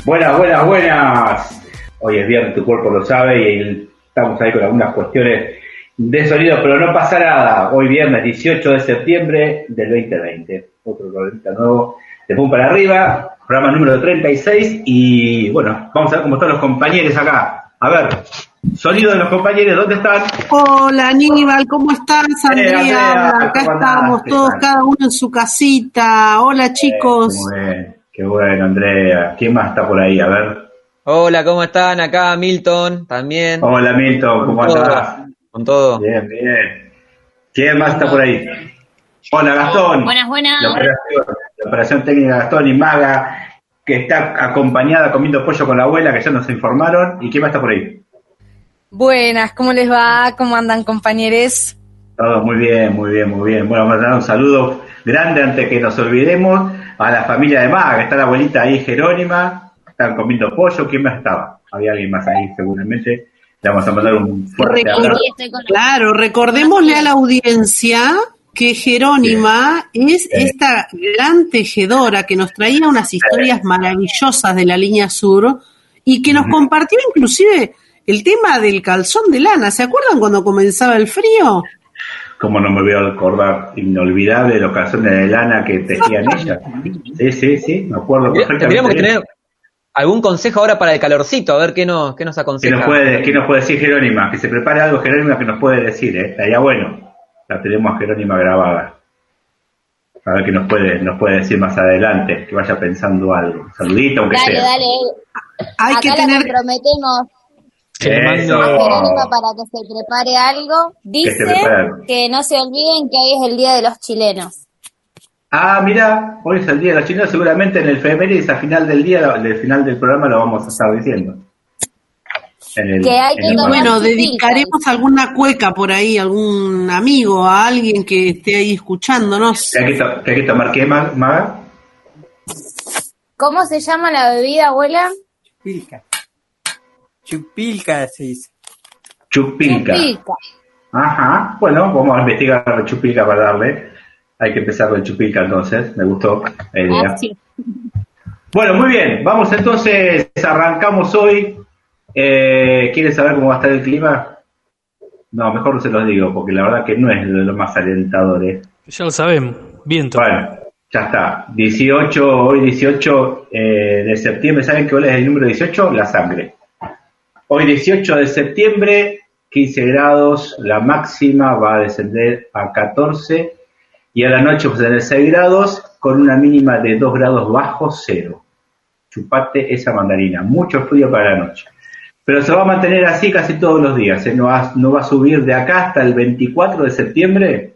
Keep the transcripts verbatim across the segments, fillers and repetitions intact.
Buenas, buenas, buenas. Hoy es viernes, tu cuerpo lo sabe y estamos ahí con algunas cuestiones de sonido, pero no pasa nada. Hoy viernes dieciocho de septiembre del veinte veinte. Otro programa nuevo de Pum para Arriba, programa número treinta y seis. Y bueno, vamos a ver cómo están los compañeros acá. A ver, sonido de los compañeros, ¿dónde están? Hola Aníbal, ¿cómo estás? Andrea, eh, Andrea acá estamos todos, cada uno en su casita. Hola chicos. Eh, muy bien, qué bueno Andrea. ¿Quién más está por ahí? A ver. Hola, ¿cómo están? Acá Milton también. Hola Milton, ¿cómo con andás? Todo, con todo. Bien, bien. ¿Quién más está por ahí? Hola Gastón. Buenas, buenas. La operación, la operación técnica de Gastón y Maga, que está acompañada comiendo pollo con la abuela, que ya nos informaron. ¿Y quién más está por ahí? Buenas, ¿cómo les va? ¿Cómo andan, compañeros? Todo muy bien, muy bien, muy bien. Bueno, vamos a dar un saludo grande antes que nos olvidemos a la familia de Maga, que está la abuelita ahí, Jerónima. Están comiendo pollo. ¿Quién más estaba? Había alguien más ahí, seguramente. Le vamos a mandar un fuerte Recor- abrazo. Claro, recordémosle a la audiencia que Jerónima sí. es sí. esta gran tejedora que nos traía unas historias maravillosas de la línea sur y que nos uh-huh. compartió inclusive el tema del calzón de lana. ¿Se acuerdan cuando comenzaba el frío? Cómo no me voy a acordar, inolvidable, de los calzones de lana que tejían ellas. Sí, sí, sí, me acuerdo perfectamente. Tendríamos que tener algún consejo ahora para el calorcito, a ver qué nos, qué nos aconseja. ¿Qué nos puede, qué nos puede decir Jerónima? Que se prepare algo Jerónima que nos puede decir, ¿eh? Estaría bueno. La tenemos a Jerónima grabada. A ver qué nos puede, nos puede decir más adelante, que vaya pensando algo. Saludito, aunque dale, sea. Dale, dale. Hay Acá que la tener... comprometemos. Eso. A Jerónima para que se prepare algo. Dice que, que no se olviden que hoy es el Día de los Chilenos. Ah, mira, hoy es el Día de los Chilenos, seguramente en el efemérides, al final del día, al final del programa lo vamos a estar diciendo. En el, que hay que y bueno, dedicaremos alguna cueca por ahí, algún amigo, a alguien que esté ahí escuchándonos. ¿Qué hay que, to- qué hay que tomar qué, Maga? ¿Cómo se llama la bebida, abuela? Chupilca. Chupilca se dice. Chupilca. Chupilca. Ajá, bueno, vamos a investigar la chupilca para darle. Hay que empezar con el chupilca entonces, me gustó la idea. Ah, sí. Bueno, muy bien, vamos entonces, arrancamos hoy. Eh, ¿Quieren saber cómo va a estar el clima? No, mejor no se los digo, porque la verdad que no es de lo más alentador, ¿eh? Ya lo sabemos, viento. Bueno, ya está. dieciocho, hoy dieciocho eh, de septiembre, ¿saben qué hoy es el número dieciocho? La sangre. Hoy dieciocho de septiembre, quince grados, la máxima va a descender a catorce y a la noche va a tener seis grados con una mínima de dos grados bajo cero. Chupate esa mandarina, mucho frío para la noche. Pero se va a mantener así casi todos los días, ¿eh? No va, no va a subir de acá hasta el veinticuatro de septiembre,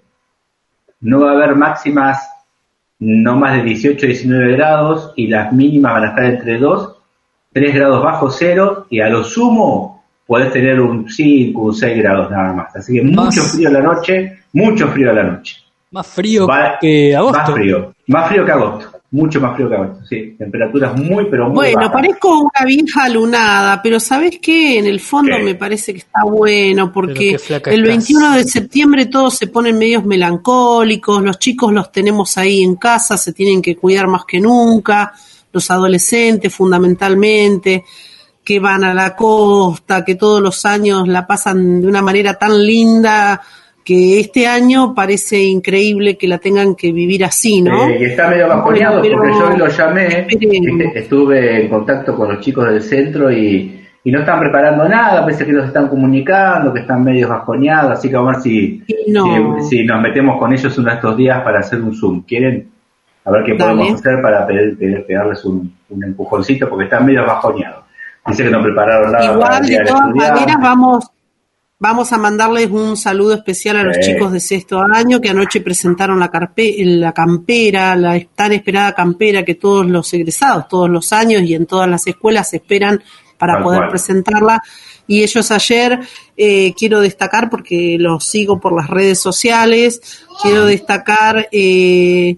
no va a haber máximas no más de dieciocho, diecinueve grados y las mínimas van a estar entre dos, tres grados bajo cero y a lo sumo podés tener un cinco, un seis grados nada más. Así que más, mucho frío a la noche, mucho frío a la noche. Más frío va, que agosto. Más frío, más frío que agosto. Mucho más frío que agosto, sí. Temperaturas muy, pero muy Bueno, bajas. parezco una vieja lunada, pero ¿sabés qué? En el fondo ¿Qué? Me parece que está bueno, porque el veintiuno de septiembre todos se ponen medios melancólicos, los chicos los tenemos ahí en casa, se tienen que cuidar más que nunca, los adolescentes fundamentalmente, que van a la costa, que todos los años la pasan de una manera tan linda, que este año parece increíble que la tengan que vivir así, ¿no? Eh, y está medio bajoneado bueno, porque yo lo llamé, ¿viste? Estuve en contacto con los chicos del centro y, y no están preparando nada, parece que nos están comunicando, que están medio bajoneados, así que vamos a ver si, no. si, si nos metemos con ellos uno de estos días para hacer un Zoom. ¿Quieren? A ver qué Dale. podemos hacer para pedir, pedir, pegarles un, un empujoncito porque están medio bajoneados. Dice que no prepararon nada. Igual, para de todas maneras, vamos... Vamos a mandarles un saludo especial a los sí. chicos de sexto año que anoche presentaron la, carpe, la campera, la tan esperada campera que todos los egresados, todos los años y en todas las escuelas esperan para Tal poder cual. presentarla. Y ellos ayer, eh, quiero destacar, porque los sigo por las redes sociales, quiero destacar eh,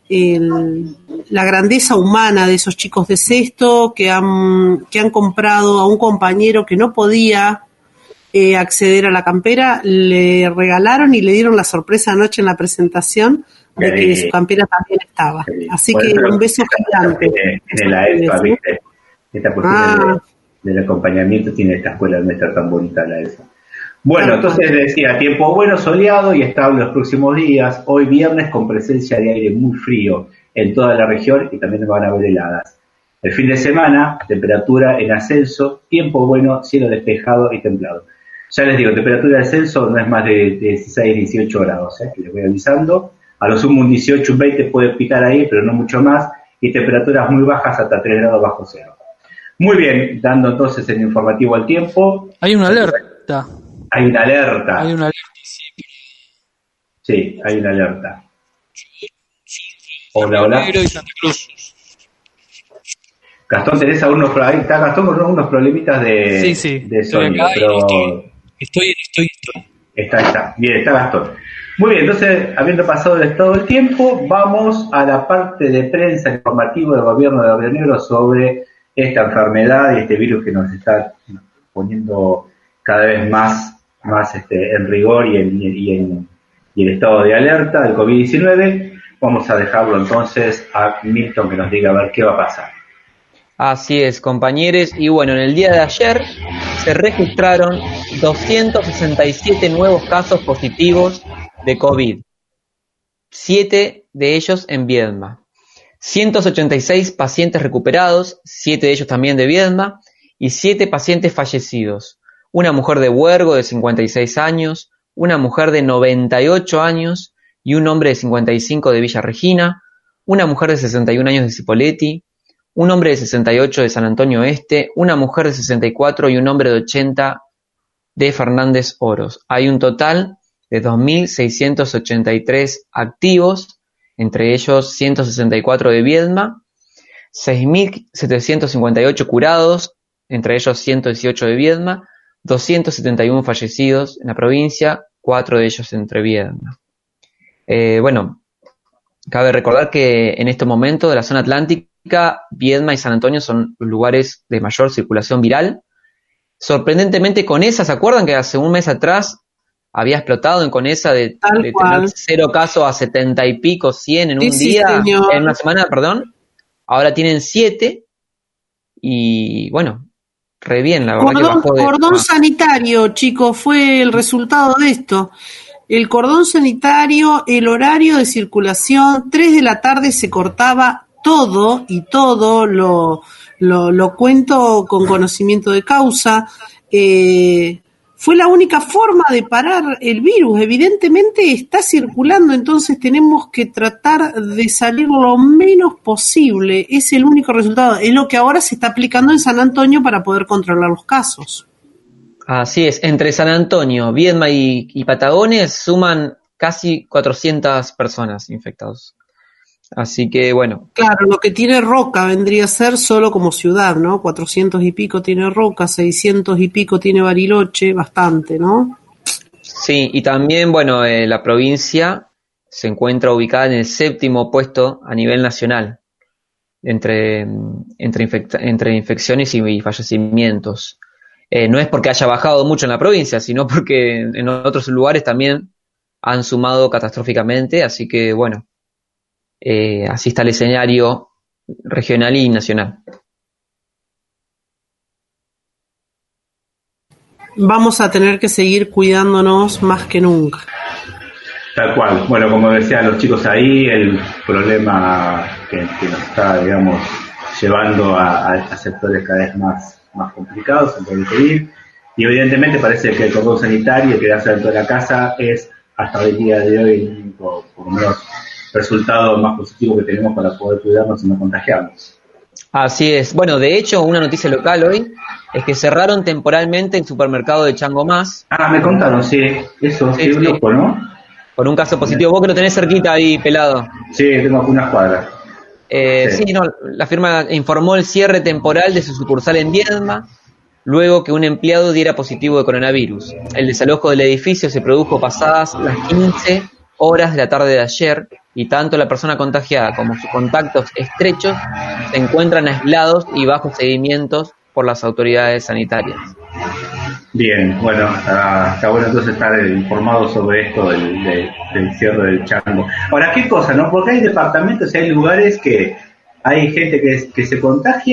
el, la grandeza humana de esos chicos de sexto que han, que han comprado a un compañero que no podía Eh, acceder a la campera, le regalaron y le dieron la sorpresa anoche en la presentación de que sí. su campera también estaba. Sí. Así bueno, que un beso gigante. En la E F A, ¿viste? Esta cuestión Ah. de, del acompañamiento tiene esta escuela nuestra tan bonita, la esa. Bueno, entonces decía, tiempo bueno, soleado y estable los próximos días. Hoy viernes con presencia de aire muy frío en toda la región y también van a haber heladas. El fin de semana, temperatura en ascenso, tiempo bueno, cielo despejado y templado. Ya les digo, temperatura de ascenso no es más de dieciséis, dieciocho grados, ¿eh? Que les voy avisando. A lo sumo un dieciocho, un veinte puede picar ahí, pero no mucho más. Y temperaturas muy bajas hasta tres grados bajo cero. Muy bien, dando entonces el informativo al tiempo. Hay una alerta. Hay una alerta. Hay una alerta, sí. Sí, hay una alerta. Hola, hola. Negro y Santa Cruz. Gastón, tenés algunos problemas. Está Gastón con unos problemitas de, Sí, sí. de Estoy sonido, acá y pero estoy, estoy, estoy, estoy. está, está. Bien, está Gastón. Muy bien, entonces, habiendo pasado el estado del tiempo, vamos a la parte de prensa informativa del gobierno de Río Negro sobre esta enfermedad y este virus que nos está poniendo cada vez más, más este, en rigor y en, y, en, y en estado de alerta del covid diecinueve. Vamos a dejarlo entonces a Milton que nos diga a ver qué va a pasar. Así es, compañeros. Y bueno, en el día de ayer se registraron doscientos sesenta y siete nuevos casos positivos de COVID. Siete de ellos en Viedma. ciento ochenta y seis pacientes recuperados, siete de ellos también de Viedma, y siete pacientes fallecidos. Una mujer de Huergo de cincuenta y seis años, una mujer de noventa y ocho años y un hombre de cincuenta y cinco de Villa Regina, una mujer de sesenta y un años de Cipolletti, un hombre de sesenta y ocho de San Antonio Este, una mujer de sesenta y cuatro y un hombre de ochenta de Fernández Oros. Hay un total de dos mil seiscientos ochenta y tres activos, entre ellos ciento sesenta y cuatro de Viedma, seis mil setecientos cincuenta y ocho curados, entre ellos ciento dieciocho de Viedma, doscientos setenta y uno fallecidos en la provincia, cuatro de ellos entre Viedma. Eh, bueno, cabe recordar que en este momento de la zona atlántica, Viedma y San Antonio son los lugares de mayor circulación viral. Sorprendentemente, Conesa, ¿se acuerdan que hace un mes atrás había explotado en Conesa de, de tener cero casos a setenta y pico, cien en un Sí, día, sí, en una semana, perdón? Ahora tienen siete y bueno, re bien, la verdad. Cordón, que bajó de... cordón sanitario, chicos, fue el resultado de esto. El cordón sanitario, el horario de circulación, tres de la tarde se cortaba todo, y todo lo, lo, lo cuento con conocimiento de causa. Eh, fue la única forma de parar el virus. Evidentemente está circulando, entonces tenemos que tratar de salir lo menos posible. Es el único resultado. Es lo que ahora se está aplicando en San Antonio para poder controlar los casos. Así es, entre San Antonio, Viedma y, y Patagones suman casi cuatrocientas personas infectados. Así que bueno. Claro, lo que tiene Roca vendría a ser solo como ciudad, ¿no? cuatrocientos y pico tiene Roca, seiscientos y pico tiene Bariloche, bastante, ¿no? Sí, y también, bueno, eh, la provincia se encuentra ubicada en el séptimo puesto a nivel nacional entre, entre, infect- entre infecciones y, y fallecimientos. Eh, no es porque haya bajado mucho en la provincia, sino porque en otros lugares también han sumado catastróficamente, así que bueno, eh, así está el escenario regional y nacional. Vamos a tener que seguir cuidándonos más que nunca. Tal cual. Bueno, como decían los chicos ahí, el problema que, que nos está, digamos, llevando a, a, a sectores cada vez más más complicados en el COVID, y evidentemente parece que el cordón sanitario, quedarse dentro de la casa, es hasta el día de hoy el único, por lo menos, resultado más positivo que tenemos para poder cuidarnos y no contagiarnos. Así es. Bueno, de hecho, una noticia local hoy es que cerraron temporalmente el supermercado de Chango Más. Ah, me contaron, sí, eso, sí, sí, un loco, ¿no? Por un caso positivo. Vos que lo tenés cerquita ahí, pelado. Sí, tengo unas cuadras. Eh, sí. sí, no, la firma informó el cierre temporal de su sucursal en Viedma, luego que un empleado diera positivo de coronavirus. El desalojo del edificio se produjo pasadas las quince horas de la tarde de ayer, y tanto la persona contagiada como sus contactos estrechos se encuentran aislados y bajo seguimientos por las autoridades sanitarias. Bien, bueno, está, está bueno entonces estar informado sobre esto del, del, del cierre del Chango. Ahora, ¿qué cosa, no? Porque hay departamentos y hay lugares que hay gente que, que se contagia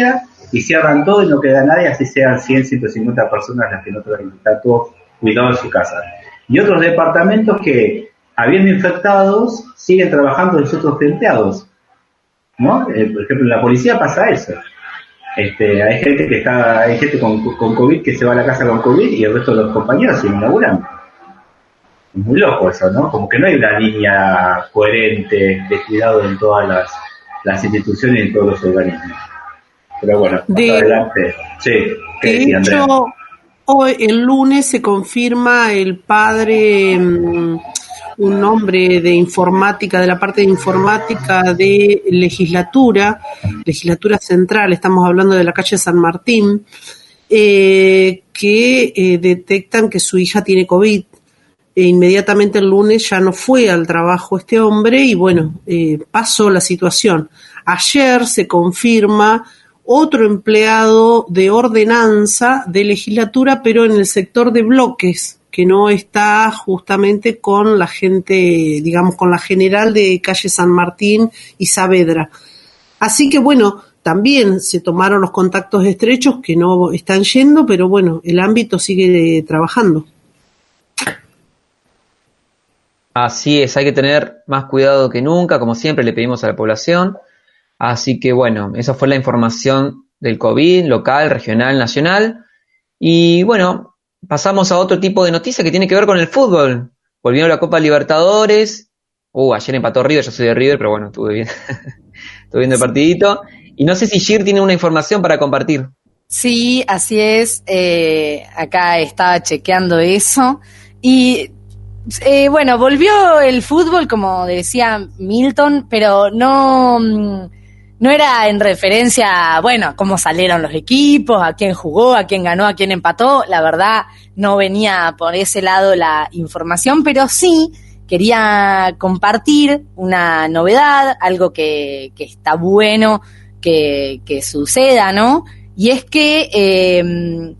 y cierran todo y no queda nadie, así sean cien, ciento cincuenta personas las que no pueden estar todos cuidados en su casa. Y otros departamentos que, habiendo infectados, siguen trabajando los otros empleados, ¿no? Eh, por ejemplo, en la policía pasa eso. Este, hay gente que está, hay gente con, con COVID que se va a la casa con COVID y el resto de los compañeros siguen laburando. Es muy loco eso, ¿no? Como que no hay una línea coherente de cuidado en todas las, las instituciones y en todos los organismos. Pero bueno, más de, adelante. Sí, ¿qué de decía, hecho, Andrea? hoy, el lunes se confirma el padre, um, un hombre de informática, de la parte de informática de legislatura, legislatura central, estamos hablando de la calle San Martín, eh, que eh, detectan que su hija tiene COVID. E inmediatamente el lunes ya no fue al trabajo este hombre y bueno, eh, pasó la situación. Ayer se confirma otro empleado de ordenanza de legislatura, pero en el sector de bloques, que no está justamente con la gente, digamos, con la general de calle San Martín y Saavedra. Así que bueno, también se tomaron los contactos estrechos que no están yendo, pero bueno, el ámbito sigue trabajando. Así es, hay que tener más cuidado que nunca, como siempre le pedimos a la población. Así que bueno, esa fue la información del COVID, local, regional, nacional. Y bueno, pasamos a otro tipo de noticia que tiene que ver con el fútbol. Volviendo a la Copa Libertadores. Uh, ayer empató River, yo soy de River, pero bueno, estuve bien. Estuve viendo el partidito. Y no sé si Gir tiene una información para compartir. Sí, así es. Eh, acá estaba chequeando eso. Y eh, bueno, volvió el fútbol, como decía Milton, pero no... No era en referencia a, bueno, cómo salieron los equipos, a quién jugó, a quién ganó, a quién empató. La verdad, no venía por ese lado la información, pero sí quería compartir una novedad, algo que, que está bueno que, que suceda, ¿no? Y es que eh,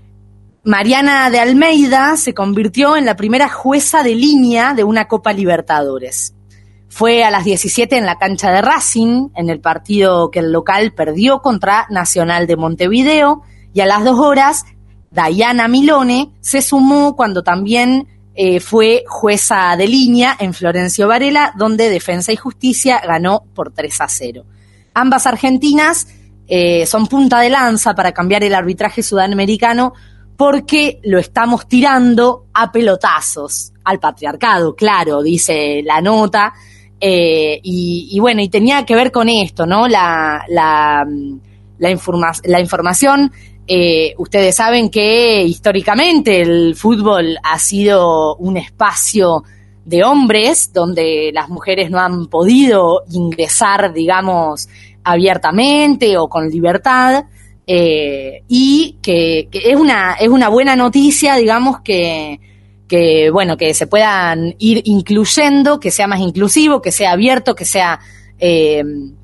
Mariana de Almeida se convirtió en la primera jueza de línea de una Copa Libertadores. Fue a las diecisiete en la cancha de Racing, en el partido que el local perdió contra Nacional de Montevideo, y a las dos horas, Dayana Milone se sumó cuando también eh, fue jueza de línea en Florencio Varela, donde Defensa y Justicia ganó por tres a cero. Ambas argentinas eh, son punta de lanza para cambiar el arbitraje sudamericano porque lo estamos tirando a pelotazos, al patriarcado, claro, dice la nota. Eh, y, y bueno, y tenía que ver con esto, ¿no? La, la, la, informa- la información, eh, ustedes saben que históricamente el fútbol ha sido un espacio de hombres donde las mujeres no han podido ingresar, digamos, abiertamente o con libertad, eh, y que, que es una, es una buena noticia, digamos, que que bueno, que se puedan ir incluyendo, que sea más inclusivo, que sea abierto, que sea eh,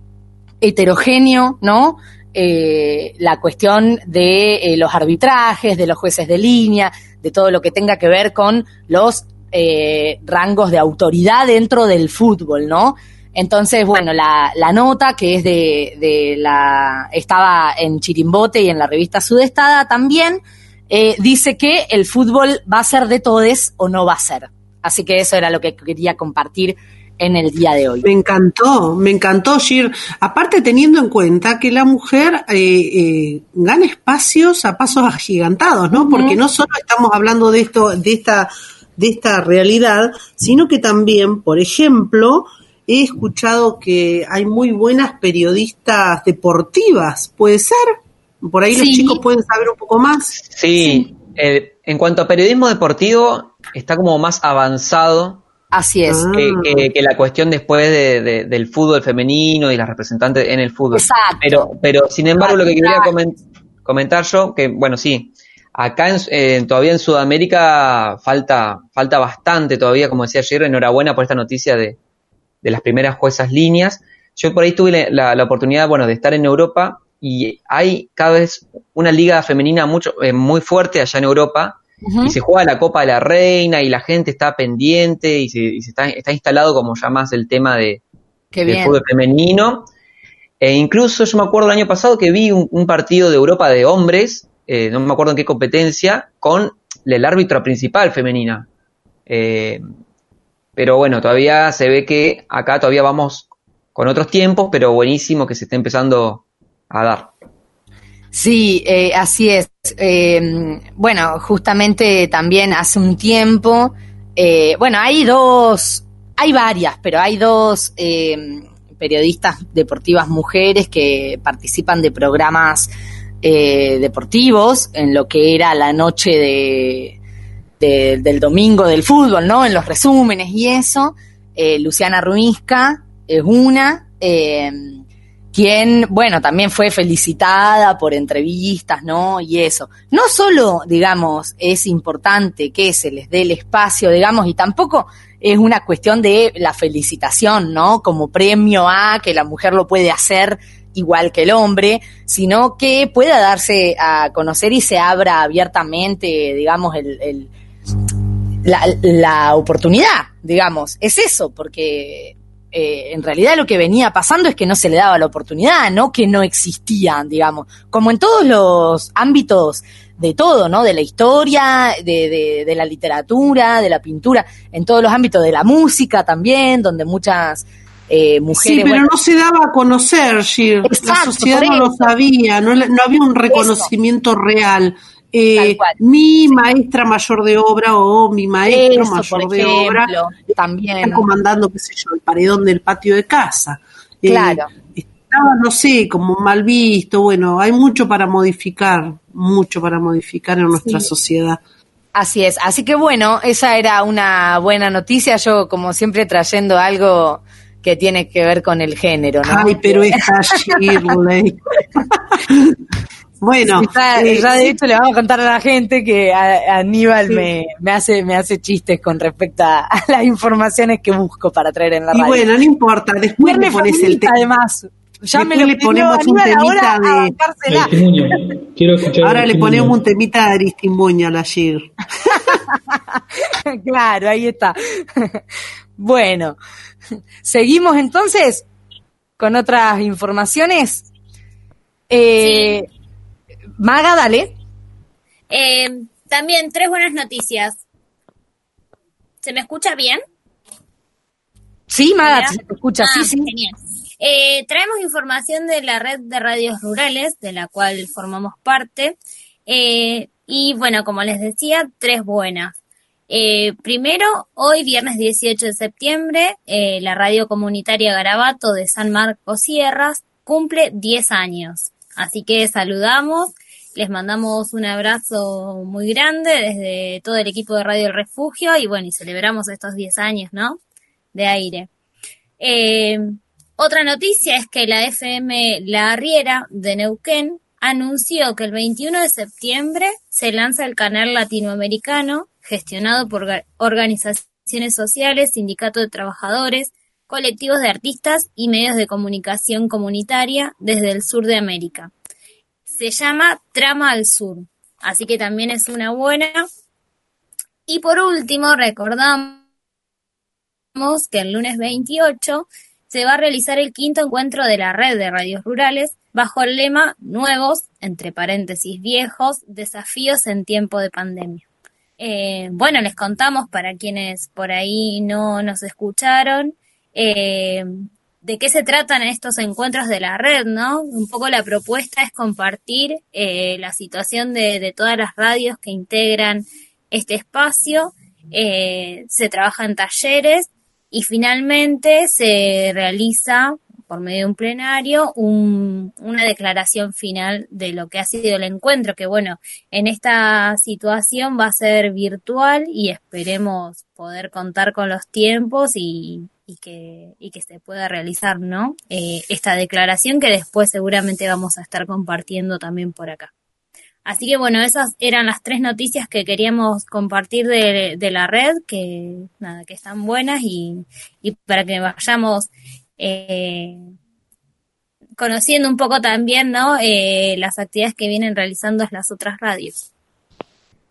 heterogéneo, ¿no? Eh, la cuestión de eh, los arbitrajes, de los jueces de línea, de todo lo que tenga que ver con los eh, rangos de autoridad dentro del fútbol, ¿no? Entonces, bueno, la, la nota que es de, de la, estaba en Chirimbote y en la revista Sudestada también, Eh, dice que el fútbol va a ser de todes o no va a ser. Así que eso era lo que quería compartir en el día de hoy. Me encantó, me encantó, Gir. Aparte, teniendo en cuenta que la mujer eh, eh, gana espacios a pasos agigantados, ¿no? Uh-huh. Porque no solo estamos hablando de esto, de esta, de esta realidad, sino que también, por ejemplo, he escuchado que hay muy buenas periodistas deportivas, ¿puede ser? Por ahí sí. Los chicos pueden saber un poco más. Sí, sí. Eh, en cuanto a periodismo deportivo, está como más avanzado. Así es. Que, que, que la cuestión después de, de, del fútbol femenino y las representantes en el fútbol. Exacto. Pero, pero sin embargo, lo que quería coment- comentar yo, que bueno, sí, acá en, eh, todavía en Sudamérica falta, falta bastante todavía, como decía ayer, enhorabuena por esta noticia de, de las primeras juezas líneas. Yo por ahí tuve la, la oportunidad, bueno, de estar en Europa. Y hay cada vez una liga femenina mucho eh, muy fuerte allá en Europa, uh-huh. Y se juega la Copa de la Reina y la gente está pendiente y se, y se está, está instalado como ya más el tema de, del fútbol femenino. E incluso yo me acuerdo el año pasado que vi un, un partido de Europa de hombres, eh, no me acuerdo en qué competencia, con el árbitra principal femenina. Eh, pero bueno, todavía se ve que acá todavía vamos con otros tiempos, pero buenísimo que se esté empezando a dar. Sí, eh, así es. Eh, bueno, justamente también hace un tiempo, eh, bueno, hay dos, hay varias, pero hay dos eh, periodistas deportivas mujeres que participan de programas eh, deportivos en lo que era la noche de, de, del domingo del fútbol, ¿no? En los resúmenes y eso. Eh, Luciana Ruizca es una, eh, quien, bueno, también fue felicitada por entrevistas, ¿no? Y eso. No solo, digamos, es importante que se les dé el espacio, digamos, y tampoco es una cuestión de la felicitación, ¿no? Como premio a que la mujer lo puede hacer igual que el hombre, sino que pueda darse a conocer y se abra abiertamente, digamos, el, el la, la oportunidad, digamos. Es eso, porque Eh, en realidad lo que venía pasando es que no se le daba la oportunidad, no que no existían, digamos, como en todos los ámbitos de todo, ¿no? De la historia, de, de, de la literatura, de la pintura, en todos los ámbitos de la música también, donde muchas eh, mujeres... Sí, pero bueno, no se daba a conocer, Gir. La sociedad no lo sabía, no, no había un reconocimiento eso. real. Eh, mi maestra mayor de obra o mi maestro Eso, mayor de ejemplo, obra también está comandando, qué sé yo, el paredón del patio de casa. Claro. Eh, estaba, no sé, como mal visto. Bueno, hay mucho para modificar, mucho para modificar en nuestra sí. sociedad. Así es, así que bueno, esa era una buena noticia, yo como siempre trayendo algo que tiene que ver con el género, ¿no? Ay, pero esta Shirley. Bueno, sí, ya, eh, ya de sí. hecho le vamos a contar a la gente que a, a Aníbal sí. me, me hace me hace chistes con respecto a, a las informaciones que busco para traer en la y radio. Y bueno, no importa, después le pones el tema. Además, ya después me lo le ponemos Aníbal, un temita de... Quiero escuchar ahora le ponemos un temita de Aristimbuño a la Gir. Claro, ahí está. Bueno, seguimos entonces con otras informaciones. Eh, sí. Maga, dale. Eh, también tres buenas noticias. ¿Se me escucha bien? Sí, Maga, se te escucha, ah, sí, sí. Genial. Eh, traemos información de la red de radios rurales, de la cual formamos parte. Eh, y bueno, como les decía, tres buenas. Eh, primero, hoy, viernes dieciocho de septiembre, eh, la radio comunitaria Garabato de San Marcos Sierras cumple diez años. Así que saludamos, les mandamos un abrazo muy grande desde todo el equipo de Radio El Refugio y bueno, y celebramos estos diez años, ¿no? De aire. Eh, otra noticia es que la F M La Arriera de Neuquén anunció que el veintiuno de septiembre se lanza el canal latinoamericano gestionado por organizaciones sociales, sindicatos de trabajadores, colectivos de artistas y medios de comunicación comunitaria desde el sur de América. Se llama Trama al Sur, así que también es una buena. Y por último, recordamos que el lunes veintiocho se va a realizar el quinto encuentro de la red de radios rurales bajo el lema Nuevos, entre paréntesis viejos, desafíos en tiempo de pandemia. Eh, bueno, les contamos para quienes por ahí no nos escucharon, eh, de qué se tratan estos encuentros de la red, ¿no? Un poco la propuesta es compartir eh, la situación de, de todas las radios que integran este espacio, eh, se trabaja en talleres y finalmente se realiza por medio de un plenario un, una declaración final de lo que ha sido el encuentro, que bueno, en esta situación va a ser virtual y esperemos poder contar con los tiempos y y que y que se pueda realizar, ¿no? Eh, esta declaración que después seguramente vamos a estar compartiendo también por acá. Así que bueno, esas eran las tres noticias que queríamos compartir de, de la red, que nada, que están buenas y, y para que vayamos eh, conociendo un poco también, ¿no? Eh, las actividades que vienen realizando las otras radios.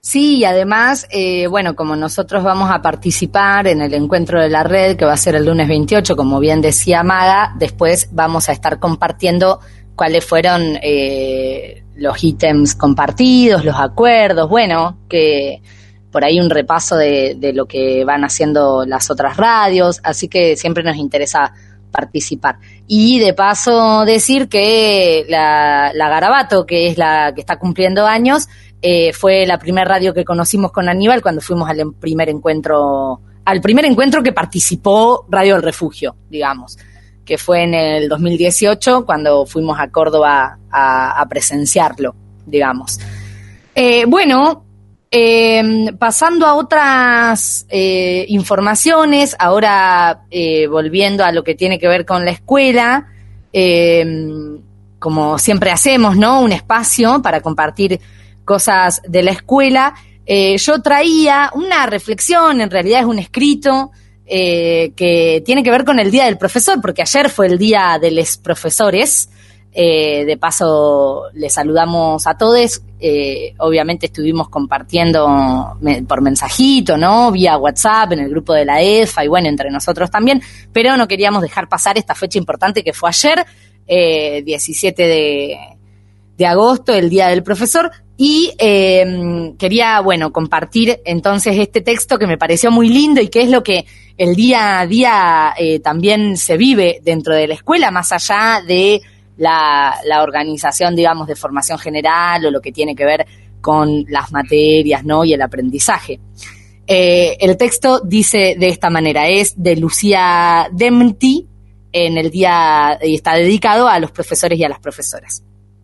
Sí, y además, eh, bueno, como nosotros vamos a participar en el encuentro de la red, que va a ser el lunes veintiocho, como bien decía Maga, después vamos a estar compartiendo cuáles fueron eh, los ítems compartidos, los acuerdos, bueno, que por ahí un repaso de, de lo que van haciendo las otras radios, así que siempre nos interesa participar. Y de paso decir que la, la Garabato, que es la que está cumpliendo años, eh, fue la primera radio que conocimos con Aníbal cuando fuimos al primer encuentro, al primer encuentro que participó Radio El Refugio, digamos, que fue en el dos mil dieciocho cuando fuimos a Córdoba a, a presenciarlo, digamos. Eh, bueno, Eh, pasando a otras eh, informaciones, ahora eh, volviendo a lo que tiene que ver con la escuela, eh, como siempre hacemos, ¿no? Un espacio para compartir cosas de la escuela. Eh, yo traía una reflexión, en realidad es un escrito eh, que tiene que ver con el Día del Profesor, porque ayer fue el Día de los Profesores. Eh, de paso, les saludamos a todos. Eh, obviamente estuvimos compartiendo me, por mensajito, ¿no? Vía WhatsApp, en el grupo de la E F A y bueno, entre nosotros también, pero no queríamos dejar pasar esta fecha importante que fue ayer, eh, diecisiete de agosto, el Día del Profesor, y eh, quería, bueno, compartir entonces este texto que me pareció muy lindo y que es lo que el día a día eh, también se vive dentro de la escuela, más allá de La, la organización, digamos, de formación general o lo que tiene que ver con las materias, ¿no? Y el aprendizaje. Eh, el texto dice de esta manera, es de Lucía Demti, en el día, y está dedicado a los profesores y a las profesoras.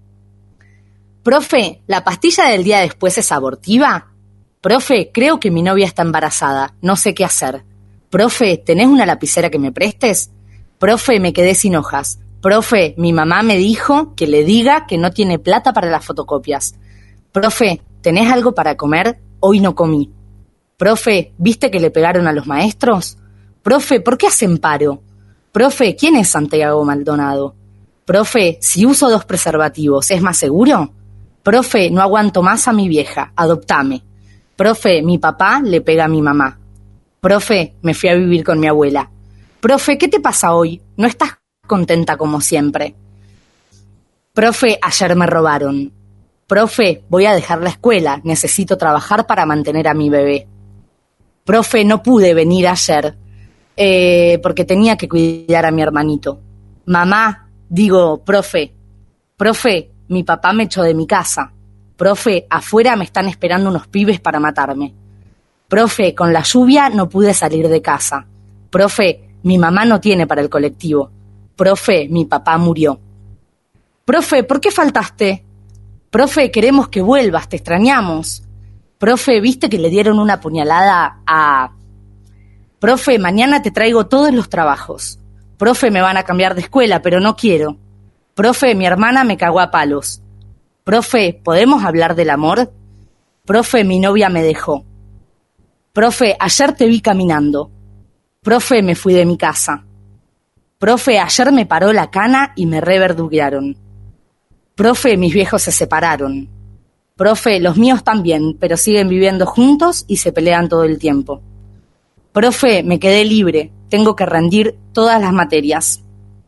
Profe, ¿la pastilla del día después es abortiva? Profe, creo que mi novia está embarazada, no sé qué hacer. Profe, ¿tenés una lapicera que me prestes? Profe, me quedé sin hojas. Profe, mi mamá me dijo que le diga que no tiene plata para las fotocopias. Profe, ¿tenés algo para comer? Hoy no comí. Profe, ¿viste que le pegaron a los maestros? Profe, ¿por qué hacen paro? Profe, ¿quién es Santiago Maldonado? Profe, si uso dos preservativos, ¿es más seguro? Profe, no aguanto más a mi vieja, adoptame. Profe, mi papá le pega a mi mamá. Profe, me fui a vivir con mi abuela. Profe, ¿qué te pasa hoy? ¿No estás contenta como siempre? Profe, ayer me robaron. Profe, voy a dejar la escuela, necesito trabajar para mantener a mi bebé. Profe, no pude venir ayer eh, porque tenía que cuidar a mi hermanito. Mamá, digo, profe, profe, mi papá me echó de mi casa. Profe, afuera me están esperando unos pibes para matarme. Profe, con la lluvia no pude salir de casa. Profe, mi mamá no tiene para el colectivo. Profe, mi papá murió. Profe, ¿por qué faltaste? Profe, queremos que vuelvas, te extrañamos. Profe, ¿viste que le dieron una puñalada a...? Profe, mañana te traigo todos los trabajos. Profe, me van a cambiar de escuela, pero no quiero. Profe, mi hermana me cagó a palos. Profe, ¿podemos hablar del amor? Profe, mi novia me dejó. Profe, ayer te vi caminando. Profe, me fui de mi casa. Profe, ayer me paró la cana y me reverduguearon. Profe, mis viejos se separaron. Profe, los míos también, pero siguen viviendo juntos y se pelean todo el tiempo. Profe, me quedé libre, tengo que rendir todas las materias.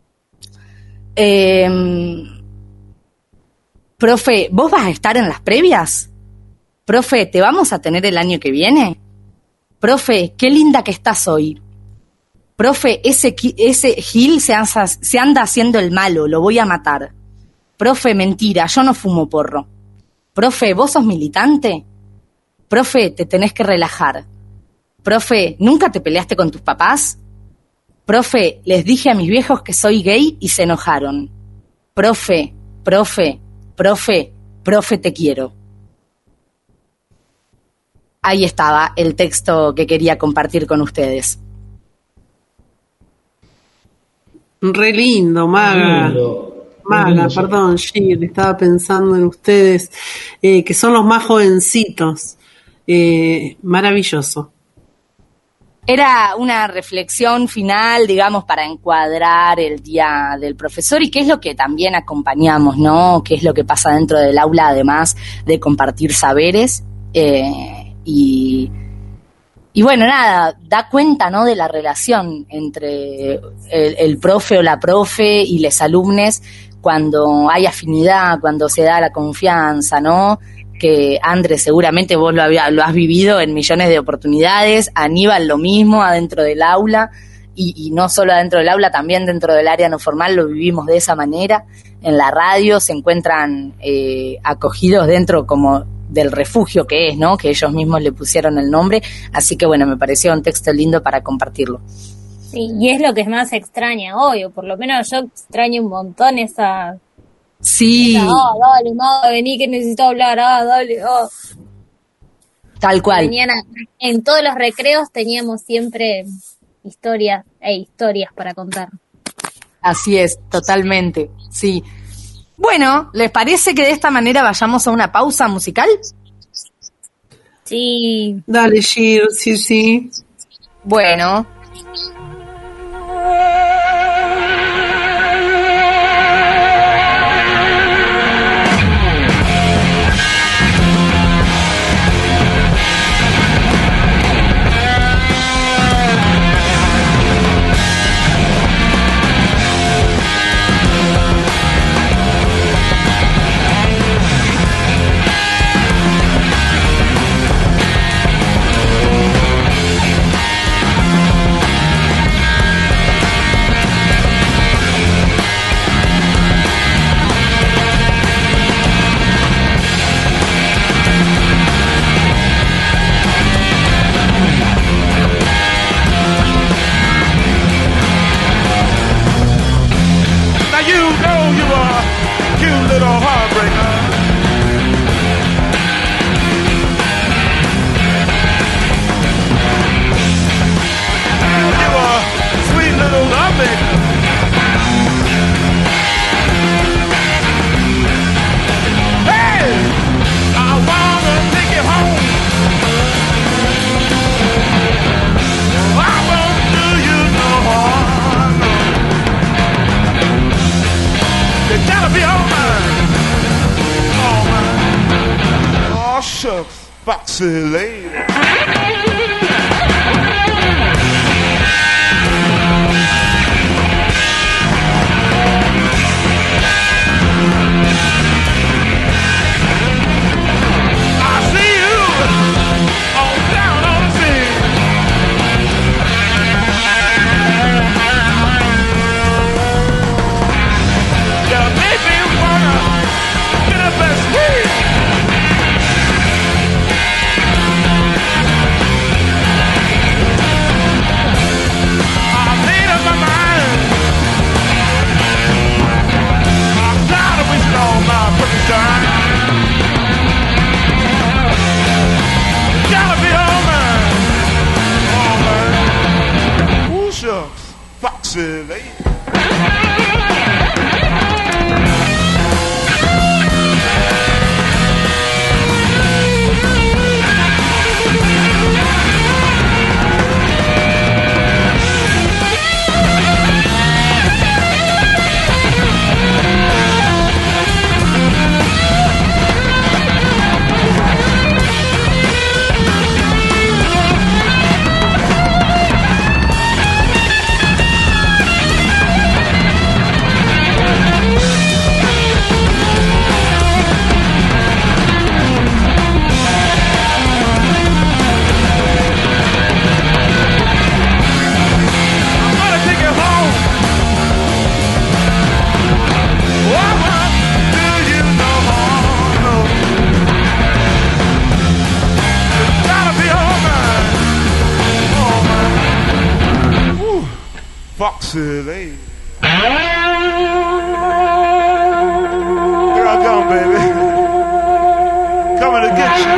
Eh, profe, ¿vos vas a estar en las previas? Profe, ¿te vamos a tener el año que viene? Profe, qué linda que estás hoy. Profe, ese, ese Gil se anda, se anda haciendo el malo, lo voy a matar. Profe, mentira, yo no fumo porro. Profe, ¿vos sos militante? Profe, te tenés que relajar. Profe, ¿nunca te peleaste con tus papás? Profe, les dije a mis viejos que soy gay y se enojaron. Profe, profe, profe, profe, te quiero. Ahí estaba el texto que quería compartir con ustedes. Re lindo, Maga. Lindo. Maga, perdón, Gil, estaba pensando en ustedes, eh, que son los más jovencitos. Eh, maravilloso. Era una reflexión final, digamos, para encuadrar el Día del Profesor y qué es lo que también acompañamos, ¿no? Qué es lo que pasa dentro del aula, además de compartir saberes, Eh, y, y bueno, nada, da cuenta, ¿no?, de la relación entre el, el profe o la profe y los alumnos cuando hay afinidad, cuando se da la confianza, ¿no? Que Andrés, seguramente vos lo, había, lo has vivido en millones de oportunidades, Aníbal lo mismo adentro del aula, y, y no solo adentro del aula, también dentro del área no formal lo vivimos de esa manera. En la radio se encuentran eh, acogidos dentro como del refugio que es, ¿no?, que ellos mismos le pusieron el nombre, así que bueno, me pareció un texto lindo para compartirlo. Sí, y es lo que más extraña hoy, o por lo menos yo extraño un montón esa... Sí. Esa, oh, dale, mamá, vení que necesito hablar, ah, dale, oh. Tal cual. Venían a, en todos los recreos teníamos siempre historias e historias para contar. Así es, totalmente, sí. Bueno, ¿les parece que de esta manera vayamos a una pausa musical? Sí. Dale, Gir, sí, sí. Bueno. Foxy lady. Foxy lady. Foxy lady. Here I come, baby. Coming to get you.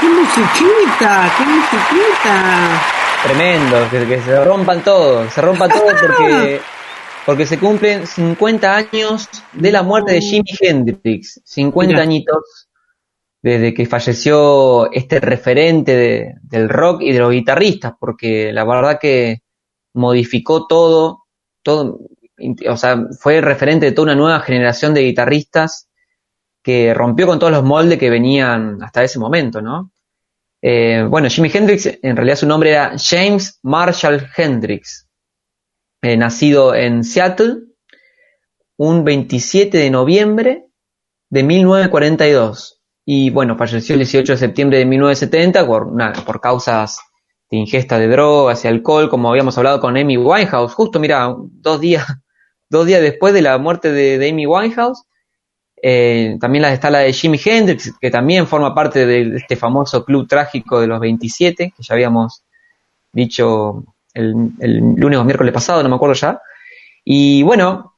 musiquita! ¡Qué musiquita! Tremendo, que, que se rompan todos, se rompan todos porque, porque se cumplen cincuenta años de la muerte de Jimi Hendrix, cincuenta Mira. añitos desde que falleció este referente de, del rock y de los guitarristas, porque la verdad que modificó todo, todo, o sea, fue el referente de toda una nueva generación de guitarristas que rompió con todos los moldes que venían hasta ese momento, ¿no? Eh, bueno, Jimi Hendrix, en realidad su nombre era James Marshall Hendrix, eh, nacido en Seattle un veintisiete de noviembre de mil novecientos cuarenta y dos y bueno, falleció el dieciocho de septiembre de mil novecientos setenta por, una, por causas de ingesta de drogas y alcohol, como habíamos hablado con Amy Winehouse, justo mira, dos días, dos días después de la muerte de, de Amy Winehouse. Eh, también está la de Jimi Hendrix, que también forma parte de este famoso club trágico de los veintisiete, que ya habíamos dicho el, el lunes o miércoles pasado, no me acuerdo ya. Y bueno,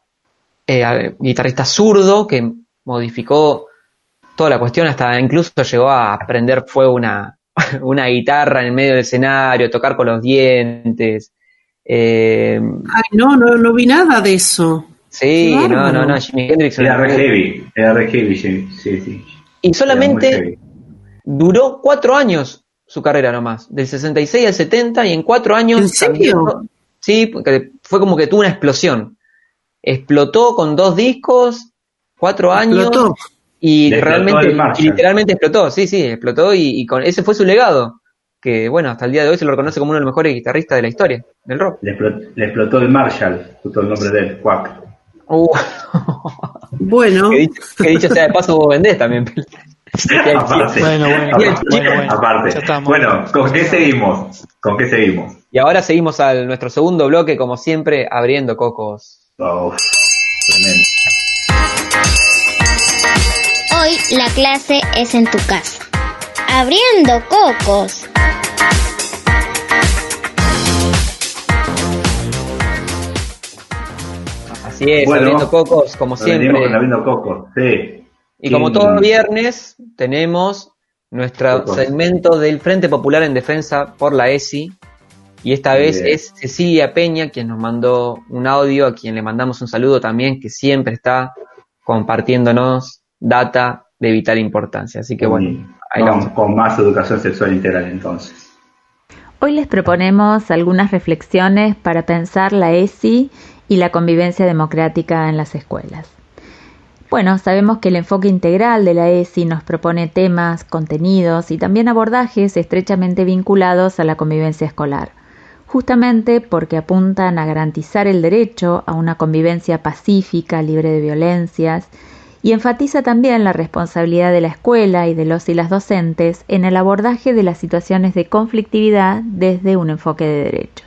eh, guitarrista zurdo que modificó toda la cuestión, hasta incluso llegó a prender fuego una, una guitarra en el medio del escenario, tocar con los dientes. Eh, Ay, no, no, no vi nada de eso. Sí, no, no, no, Jimi Hendrix era re heavy, era re heavy, sí, sí. Y solamente duró cuatro años su carrera nomás, del sesenta y seis al setenta, y en cuatro años... ¿En serio? Cambió, sí, porque fue como que tuvo una explosión. Explotó con dos discos, cuatro explotó. años, y Le realmente, y literalmente explotó, sí, sí, explotó, y, y con ese fue su legado, que bueno, hasta el día de hoy se lo reconoce como uno de los mejores guitarristas de la historia del rock. Le explotó, le explotó el Marshall, justo el nombre de él, Quack. Uh. Bueno, que, dicho, que dicho sea de paso, vos vendés también. aparte, bueno, bueno, aparte, bueno, bueno, aparte. Bueno, ¿con qué seguimos? ¿Con qué seguimos? Y ahora seguimos a nuestro segundo bloque, como siempre, abriendo cocos. Oh, tremendo. Hoy la clase es en tu casa. Abriendo cocos. Así es, bueno, abriendo cocos, como siempre. Abriendo cocos, sí. Y como todo viernes, tenemos nuestro cocos. segmento del Frente Popular en Defensa por la E S I. Y esta Bien. vez es Cecilia Peña quien nos mandó un audio, a quien le mandamos un saludo también, que siempre está compartiéndonos data de vital importancia. Así que bueno, ahí vamos con más educación sexual integral entonces. Hoy les proponemos algunas reflexiones para pensar la E S I y la convivencia democrática en las escuelas. Bueno, sabemos que el enfoque integral de la E S I nos propone temas, contenidos y también abordajes estrechamente vinculados a la convivencia escolar, justamente porque apuntan a garantizar el derecho a una convivencia pacífica, libre de violencias, y enfatiza también la responsabilidad de la escuela y de los y las docentes en el abordaje de las situaciones de conflictividad desde un enfoque de derechos.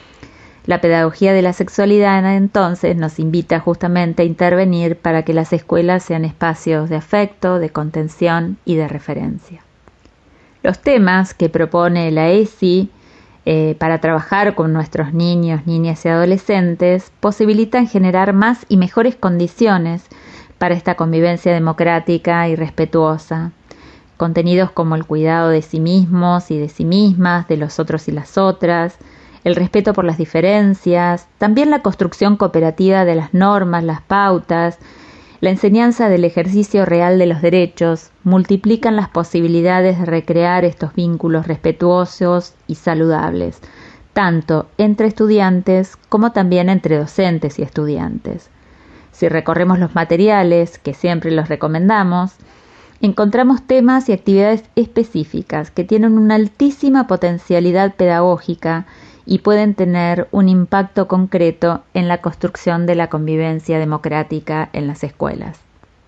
La pedagogía de la sexualidad entonces nos invita justamente a intervenir para que las escuelas sean espacios de afecto, de contención y de referencia. Los temas que propone la E S I eh, para trabajar con nuestros niños, niñas y adolescentes posibilitan generar más y mejores condiciones para esta convivencia democrática y respetuosa. Contenidos como el cuidado de sí mismos y de sí mismas, de los otros y las otras, el respeto por las diferencias, también la construcción cooperativa de las normas, las pautas, la enseñanza del ejercicio real de los derechos, multiplican las posibilidades de recrear estos vínculos respetuosos y saludables, tanto entre estudiantes como también entre docentes y estudiantes. Si recorremos los materiales, que siempre los recomendamos, encontramos temas y actividades específicas que tienen una altísima potencialidad pedagógica y pueden tener un impacto concreto en la construcción de la convivencia democrática en las escuelas.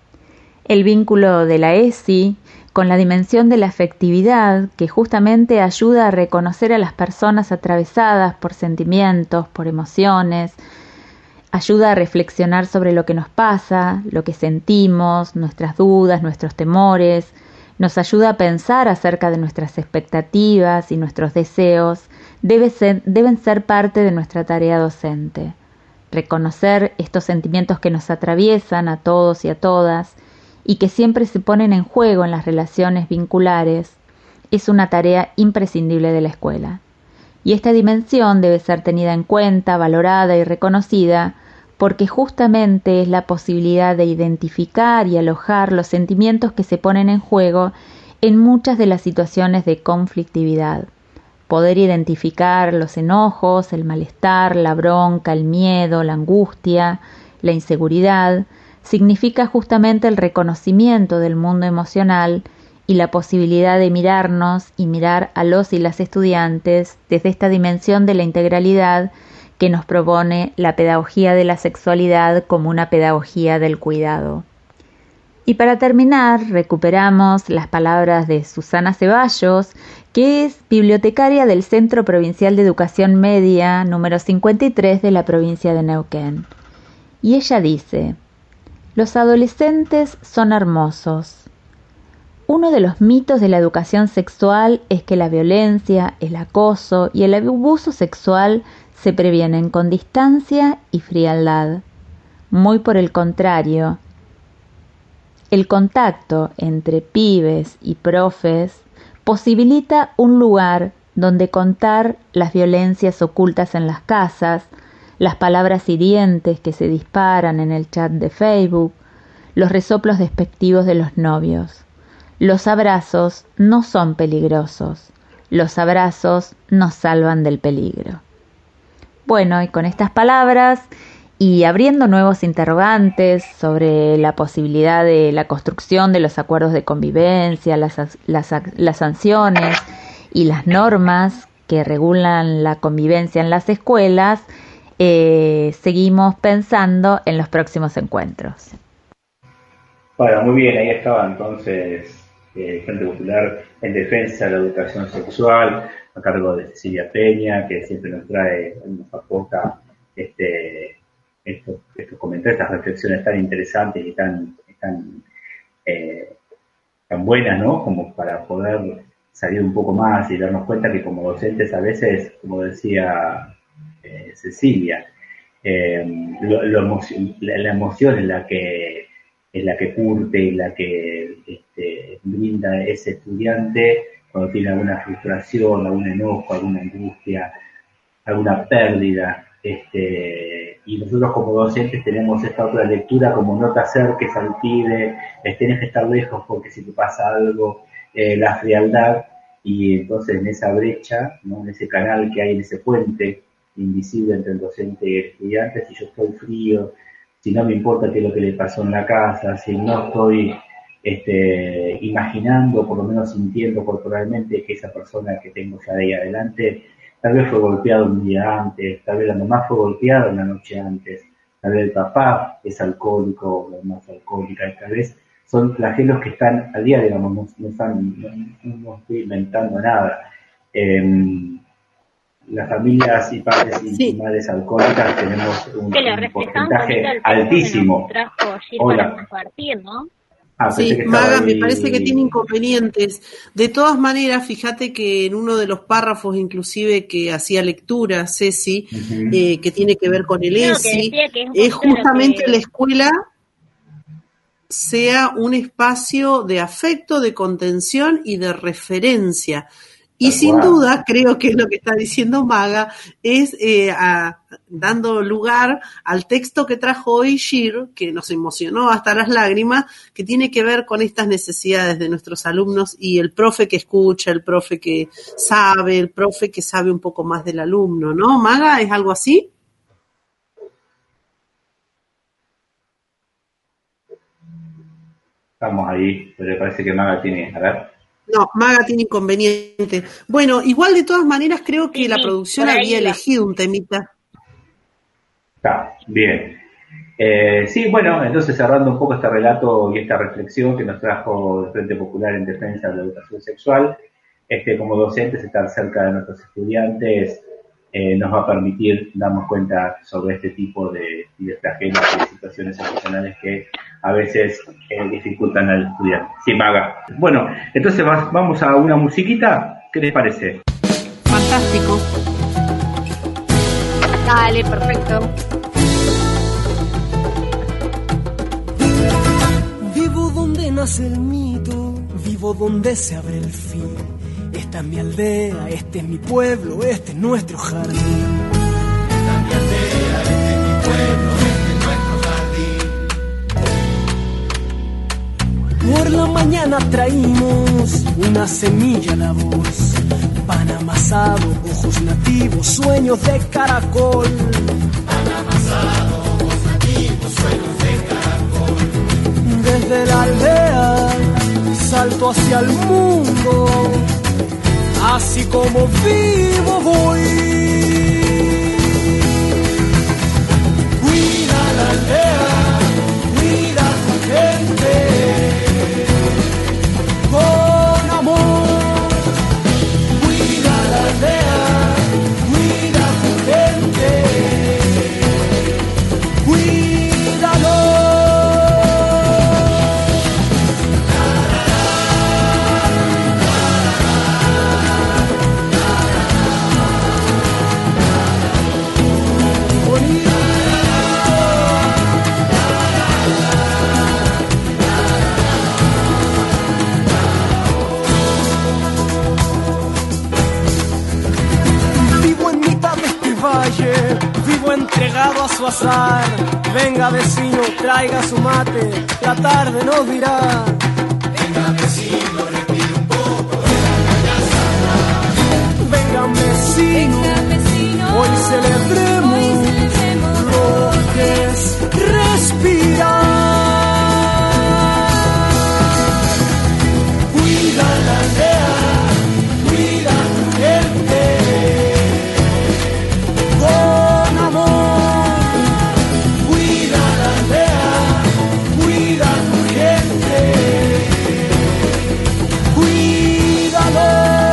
El vínculo de la E S I con la dimensión de la afectividad, que justamente ayuda a reconocer a las personas atravesadas por sentimientos, por emociones, ayuda a reflexionar sobre lo que nos pasa, lo que sentimos, nuestras dudas, nuestros temores, nos ayuda a pensar acerca de nuestras expectativas y nuestros deseos, debe ser, deben ser parte de nuestra tarea docente. Reconocer estos sentimientos que nos atraviesan a todos y a todas y que siempre se ponen en juego en las relaciones vinculares, es una tarea imprescindible de la escuela. Y esta dimensión debe ser tenida en cuenta, valorada y reconocida, porque justamente es la posibilidad de identificar y alojar los sentimientos que se ponen en juego en muchas de las situaciones de conflictividad. Poder identificar los enojos, el malestar, la bronca, el miedo, la angustia, la inseguridad, significa justamente el reconocimiento del mundo emocional y la posibilidad de mirarnos y mirar a los y las estudiantes desde esta dimensión de la integralidad que nos propone la pedagogía de la sexualidad como una pedagogía del cuidado. Y para terminar, recuperamos las palabras de Susana Ceballos, que es bibliotecaria del Centro Provincial de Educación Media número cincuenta y tres de la provincia de Neuquén. Y ella dice: los adolescentes son hermosos. Uno de los mitos de la educación sexual es que la violencia, el acoso y el abuso sexual se previenen con distancia y frialdad. Muy por el contrario, el contacto entre pibes y profes posibilita un lugar donde contar las violencias ocultas en las casas, las palabras hirientes que se disparan en el chat de Facebook, los resoplos despectivos de los novios. Los abrazos no son peligrosos, los abrazos nos salvan del peligro. Bueno, y con estas palabras y abriendo nuevos interrogantes sobre la posibilidad de la construcción de los acuerdos de convivencia, las, las, las sanciones y las normas que regulan la convivencia en las escuelas, eh, seguimos pensando en los próximos encuentros. Bueno, muy bien, ahí estaba entonces el eh, Frente Popular en Defensa de la Educación Sexual, a cargo de Cecilia Peña, que siempre nos trae, nos aporta este, estos, estos comentarios, estas reflexiones tan interesantes y tan, tan, eh, tan buenas, ¿no? Como para poder salir un poco más y darnos cuenta que como docentes a veces, como decía eh, Cecilia, eh, lo, lo la, la emoción es la que es la que curte y la que este, brinda ese estudiante cuando tiene alguna frustración, algún enojo, alguna angustia, alguna pérdida. Este, y nosotros como docentes tenemos esta otra lectura como no te acerques al pibe, tienes que estar lejos porque si te pasa algo, eh, la frialdad, y entonces en esa brecha, ¿no? En ese canal que hay, en ese puente invisible entre el docente y el estudiante, si yo estoy frío, si no me importa qué es lo que le pasó en la casa, si no estoy este, imaginando, por lo menos sintiendo corporalmente que esa persona que tengo ya de ahí adelante, tal vez fue golpeado un día antes, tal vez la mamá fue golpeada una noche antes, tal vez el papá es alcohólico o la mamá es alcohólica, tal vez son flagelos que están al día, digamos, no, no, están, no, no estoy inventando nada. Eh, las familias y padres y sí. madres alcohólicas tenemos un, un porcentaje altísimo. Hola. Compartir, ¿no? Ah, sí, Maga, ahí... me parece que tiene inconvenientes. De todas maneras, fíjate que en uno de los párrafos, inclusive que hacía lectura, Ceci, uh-huh. eh, que tiene que ver con el E S I, que es, es justamente que... la escuela sea un espacio de afecto, de contención y de referencia. Y sin duda, creo que lo que está diciendo Maga es eh, a, dando lugar al texto que trajo hoy Shir, que nos emocionó hasta las lágrimas, que tiene que ver con estas necesidades de nuestros alumnos y el profe que escucha, el profe que sabe, el profe que sabe un poco más del alumno, ¿no? Maga, ¿es algo así? Estamos ahí, pero parece que Maga tiene, a ver... No, Maga tiene inconveniente. Bueno, igual de todas maneras creo que sí, la producción había elegido un temita. Está, bien. Eh, sí, bueno, entonces cerrando un poco este relato y esta reflexión que nos trajo el Frente Popular en Defensa de la Educación Sexual, este, como docentes, estar cerca de nuestros estudiantes eh, nos va a permitir darnos cuenta sobre este tipo de, de flagelos y de situaciones emocionales que a veces eh, dificultan al estudiante. Sí, Maga. Bueno, entonces va, vamos a una musiquita. ¿Qué les parece? Fantástico. Dale, perfecto. Vivo donde nace el mito, vivo donde se abre el fin. Esta es mi aldea, este es mi pueblo, este es nuestro jardín. Esta es mi aldea, este es mi pueblo, este es nuestro jardín. Por la mañana traímos una semilla a la voz, pan amasado, ojos nativos, sueños de caracol. Pan amasado, ojos nativos, sueños de caracol. Desde la aldea salto hacia el mundo, así como vivo voy. Cuida la aldea, cuida tu gente, con amor. Cuida la aldea, cuida tu gente, cuídalo. Vivo entregado a su azar. Venga vecino, traiga su mate, la tarde nos dirá. Venga vecino, respire un poco de la cañaza. Venga vecino, Venga, vecino hoy celebremos, hoy celebremos lo que es respirar. Cuida la aldea, cuida tu gente. Con amor, cuida la aldea, cuida tu gente, cuídalo.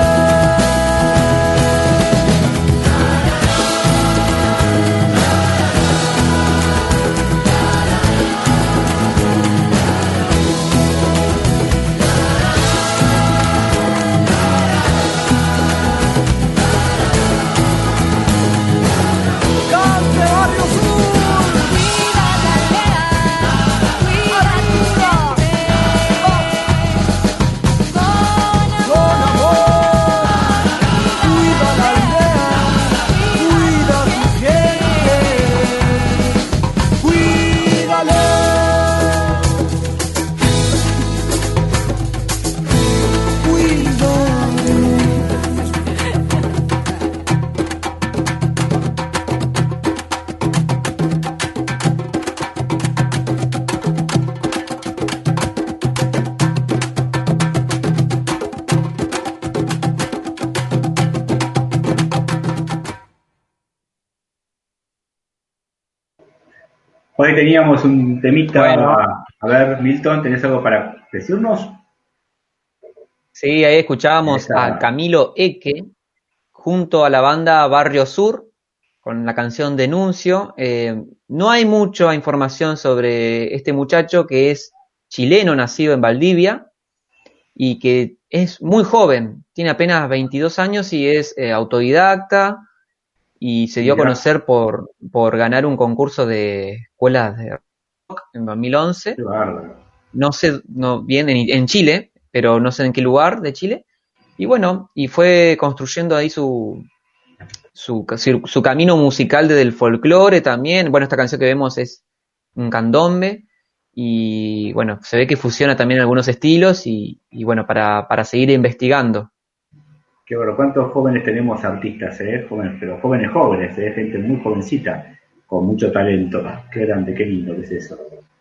Hoy teníamos un temita. Bueno. A ver, Milton, ¿tenés algo para decirnos? Sí, ahí escuchábamos Esa. a Camilo Eque junto a la banda Barrio Sur con la canción Denuncio. Eh, no hay mucha información sobre este muchacho que es chileno, nacido en Valdivia y que es muy joven, tiene apenas veintidós años y es eh, autodidacta y se dio Mirá. a conocer por, por ganar un concurso de escuelas de rock en dos mil once. Qué bárbaro. No sé no, bien en, en Chile, pero no sé en qué lugar de Chile. Y bueno, y fue construyendo ahí su, su, su, su camino musical desde el folclore también. Bueno, esta canción que vemos es un candombe. Y bueno, se ve que fusiona también algunos estilos y, y bueno, para, para seguir investigando. Qué bueno, ¿cuántos jóvenes tenemos artistas, eh? Jóvenes, pero jóvenes jóvenes, eh? Gente muy jovencita, con mucho talento. Qué grande, qué lindo que es eso.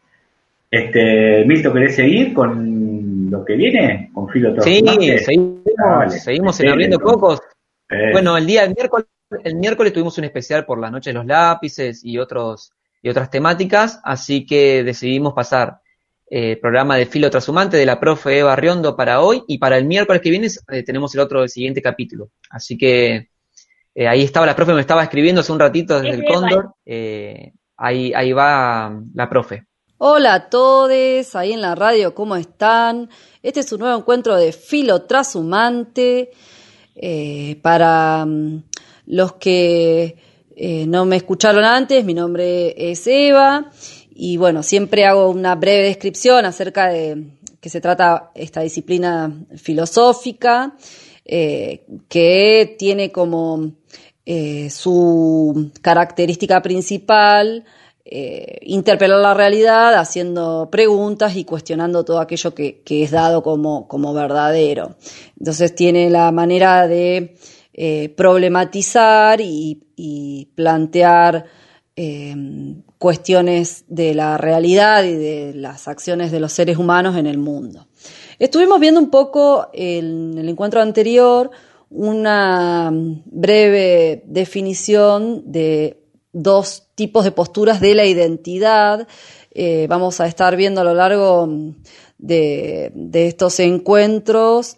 Este, Milton, ¿querés seguir con lo que viene? ¿Con Filo Sí, Trasumante? seguimos, Dale, seguimos en metele, Abriendo entonces. Cocos. Eh, Bueno, el día el miércoles, el miércoles tuvimos un especial por la Noche de los Lápices y otros y otras temáticas, así que decidimos pasar el eh, programa de Filo Trashumante de la profe Eva Riondo para hoy, y para el miércoles que viene eh, tenemos el otro, el siguiente capítulo. Así que eh, ahí estaba la profe, me estaba escribiendo hace un ratito desde el Cóndor. Eh, ahí, ahí va la profe. Hola a todos, ahí en la radio, ¿cómo están? Este es un nuevo encuentro de Filo Trashumante. Eh, para um, los que eh, no me escucharon antes, mi nombre es Eva y bueno, siempre hago una breve descripción acerca de qué se trata esta disciplina filosófica. eh, que tiene como eh, su característica principal eh, interpelar la realidad haciendo preguntas y cuestionando todo aquello que, que es dado como, como verdadero. Entonces tiene la manera de eh, problematizar y, y plantear eh, cuestiones de la realidad y de las acciones de los seres humanos en el mundo. Estuvimos viendo un poco en el encuentro anterior una breve definición de dos tipos de posturas de la identidad. Eh, vamos a estar viendo a lo largo de, de estos encuentros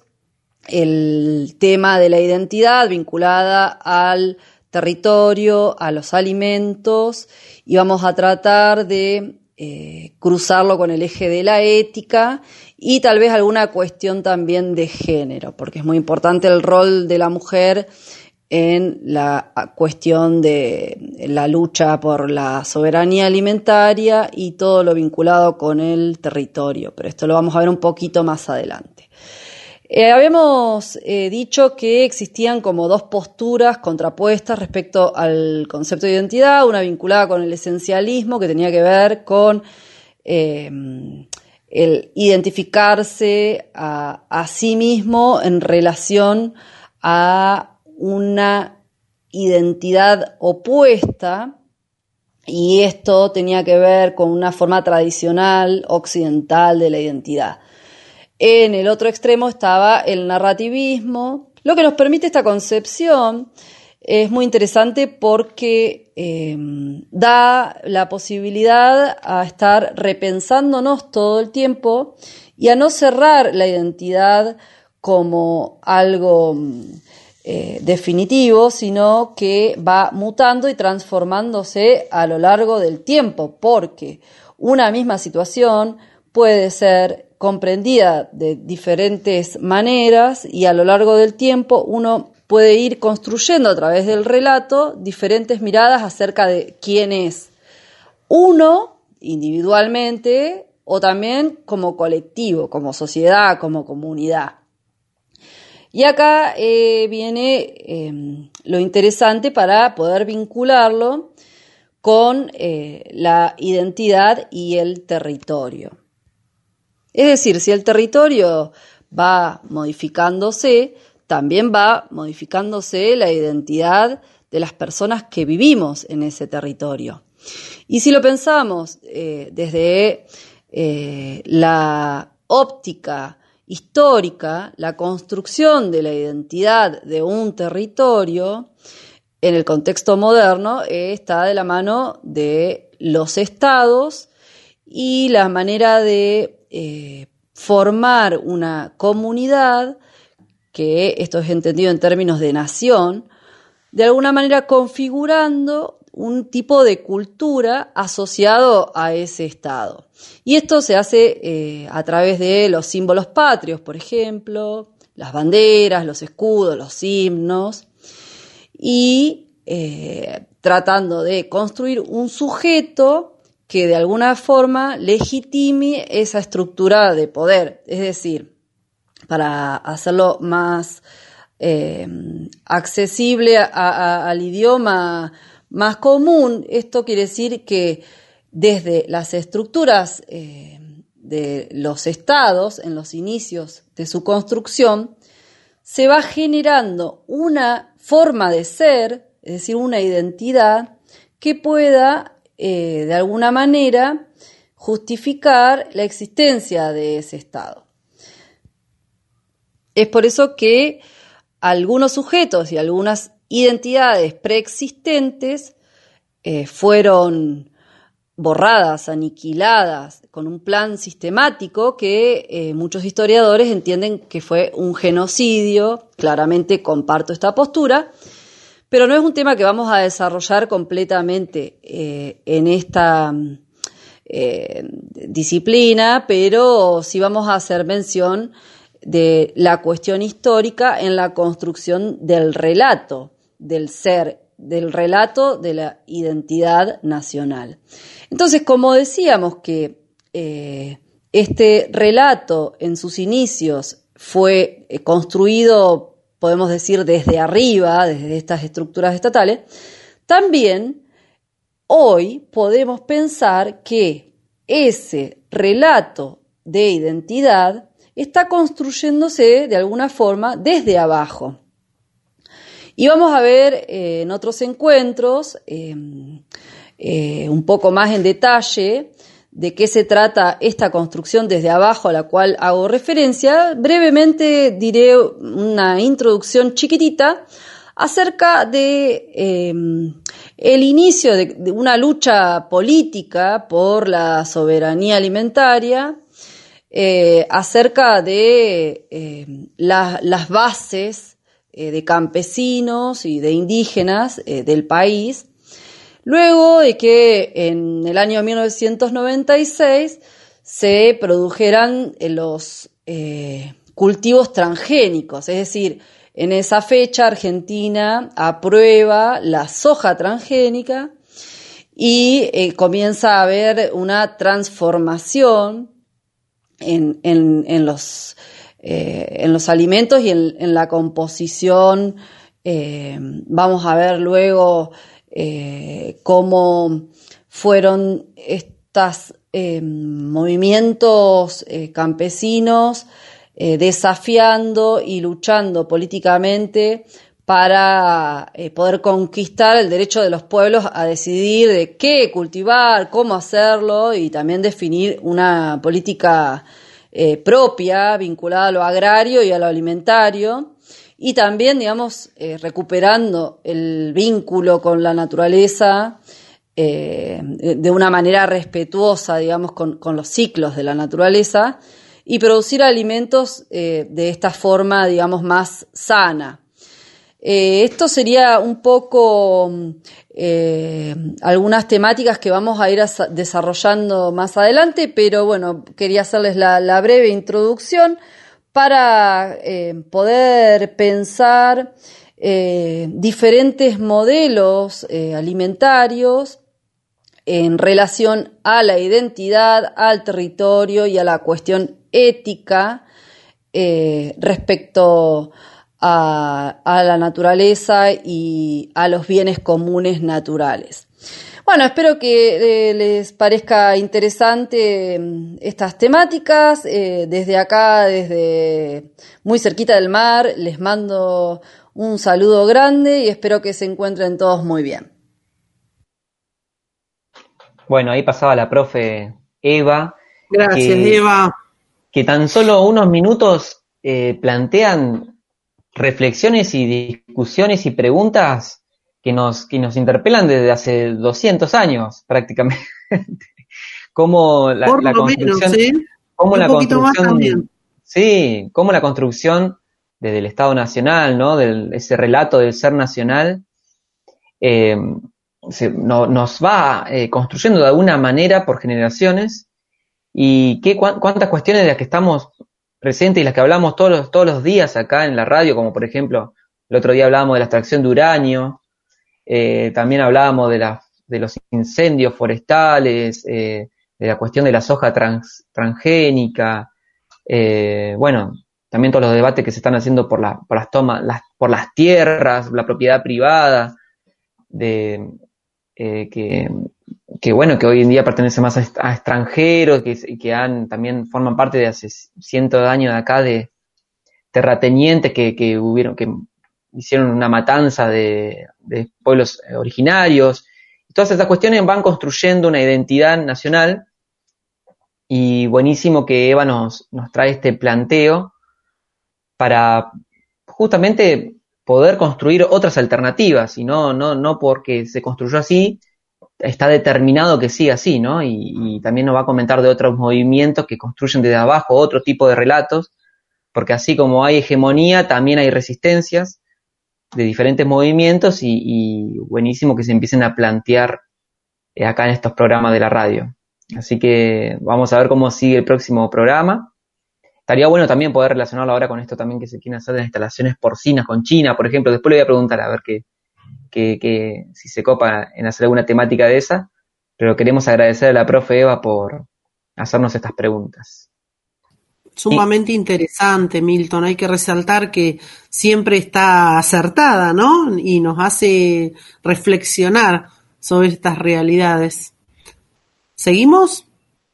el tema de la identidad vinculada al territorio, a los alimentos, y vamos a tratar de eh, cruzarlo con el eje de la ética y tal vez alguna cuestión también de género, porque es muy importante el rol de la mujer en la cuestión de la lucha por la soberanía alimentaria y todo lo vinculado con el territorio, pero esto lo vamos a ver un poquito más adelante. Eh, habíamos eh, dicho que existían como dos posturas contrapuestas respecto al concepto de identidad, una vinculada con el esencialismo, que tenía que ver con eh, el identificarse a, a sí mismo en relación a una identidad opuesta, y esto tenía que ver con una forma tradicional occidental de la identidad. En el otro extremo estaba el narrativismo. Lo que nos permite esta concepción es muy interesante porque eh, da la posibilidad a estar repensándonos todo el tiempo y a no cerrar la identidad como algo eh, definitivo, sino que va mutando y transformándose a lo largo del tiempo, porque una misma situación puede ser comprendida de diferentes maneras y a lo largo del tiempo uno puede ir construyendo a través del relato diferentes miradas acerca de quién es uno individualmente o también como colectivo, como sociedad, como comunidad. Y acá eh, viene eh, lo interesante para poder vincularlo con eh, la identidad y el territorio. Es decir, si el territorio va modificándose, también va modificándose la identidad de las personas que vivimos en ese territorio. Y si lo pensamos eh, desde eh, la óptica histórica, la construcción de la identidad de un territorio en el contexto moderno eh, está de la mano de los estados y la manera de Eh, formar una comunidad, que esto es entendido en términos de nación, de alguna manera configurando un tipo de cultura asociado a ese estado. Y esto se hace eh, a través de los símbolos patrios, por ejemplo, las banderas, los escudos, los himnos, y eh, tratando de construir un sujeto que de alguna forma legitime esa estructura de poder. Es decir, para hacerlo más eh, accesible a, a, al idioma más común, esto quiere decir que desde las estructuras eh, de los estados, en los inicios de su construcción, se va generando una forma de ser, es decir, una identidad que pueda Eh, de alguna manera justificar la existencia de ese estado. Es por eso que algunos sujetos y algunas identidades preexistentes eh, fueron borradas, aniquiladas, con un plan sistemático que eh, muchos historiadores entienden que fue un genocidio. Claramente comparto esta postura, pero no es un tema que vamos a desarrollar completamente eh, en esta eh, disciplina, pero sí vamos a hacer mención de la cuestión histórica en la construcción del relato, del ser, del relato de la identidad nacional. Entonces, como decíamos que eh, este relato en sus inicios fue eh, construido podemos decir desde arriba, desde estas estructuras estatales, también hoy podemos pensar que ese relato de identidad está construyéndose de alguna forma desde abajo. Y vamos a ver eh, en otros encuentros eh, eh, un poco más en detalle de qué se trata esta construcción desde abajo a la cual hago referencia. Brevemente diré una introducción chiquitita acerca de eh, el inicio de, de una lucha política por la soberanía alimentaria, eh, acerca de eh, la, las bases eh, de campesinos y de indígenas eh, del país, luego de que en el año mil novecientos noventa y seis se produjeran los eh, cultivos transgénicos, es decir, en esa fecha Argentina aprueba la soja transgénica y eh, comienza a haber una transformación en, en, en, los, eh, en los alimentos y en, en la composición. Eh, vamos a ver luego eh, cómo fueron estos eh, movimientos eh, campesinos Eh, desafiando y luchando políticamente para eh, poder conquistar el derecho de los pueblos a decidir de qué cultivar, cómo hacerlo y también definir una política eh, propia vinculada a lo agrario y a lo alimentario, y también, digamos, eh, recuperando el vínculo con la naturaleza eh, de una manera respetuosa, digamos, con, con los ciclos de la naturaleza, y producir alimentos eh, de esta forma, digamos, más sana. Eh, esto sería un poco eh, algunas temáticas que vamos a ir a desarrollando más adelante, pero bueno, quería hacerles la, la breve introducción para eh, poder pensar eh, diferentes modelos eh, alimentarios en relación a la identidad, al territorio y a la cuestión ética eh, respecto a, a la naturaleza y a los bienes comunes naturales. Bueno, espero que eh, les parezca interesante eh, estas temáticas. Eh, desde acá, desde muy cerquita del mar, les mando un saludo grande y espero que se encuentren todos muy bien. Bueno, ahí pasaba la profe Eva. Gracias, que, Eva. Que tan solo unos minutos eh, plantean reflexiones y discusiones y preguntas que nos, que nos interpelan desde hace doscientos años prácticamente. Cómo la, Por la lo construcción, menos, ¿eh? cómo Un la poquito más construcción, también. sí, cómo la construcción desde el Estado Nacional, ¿no? Del, ese relato del ser nacional, eh, se, no, nos va eh, construyendo de alguna manera por generaciones, y qué, cu- cuántas cuestiones de las que estamos presentes y las que hablamos todos los, todos los días acá en la radio, como por ejemplo, el otro día hablábamos de la extracción de uranio, eh, también hablábamos de, la, de los incendios forestales, eh, de la cuestión de la soja trans, transgénica, eh, bueno, también todos los debates que se están haciendo por, la, por las tomas, las, por las tierras, la propiedad privada, de eh, que, que bueno, que hoy en día pertenece más a, est- a extranjeros, que, que han, también forman parte de hace cientos de años de acá, de terratenientes que, que hubieron, que hicieron una matanza de, de pueblos eh, originarios. Todas estas cuestiones van construyendo una identidad nacional, y buenísimo que Eva nos, nos trae este planteo para justamente poder construir otras alternativas, y no, no, no porque se construyó así, está determinado que siga así, ¿no? Y, y también nos va a comentar de otros movimientos que construyen desde abajo otro tipo de relatos, porque así como hay hegemonía, también hay resistencias de diferentes movimientos, y, y buenísimo que se empiecen a plantear eh, acá en estos programas de la radio. Así que vamos a ver cómo sigue el próximo programa. Estaría bueno también poder relacionarlo ahora con esto también que se quieren hacer de las instalaciones porcinas con China, por ejemplo. Después le voy a preguntar a ver qué, qué, qué, si se copa en hacer alguna temática de esa, pero queremos agradecer a la profe Eva por hacernos estas preguntas. Sumamente interesante, Milton. Hay que resaltar que siempre está acertada, ¿no? Y nos hace reflexionar sobre estas realidades. ¿Seguimos?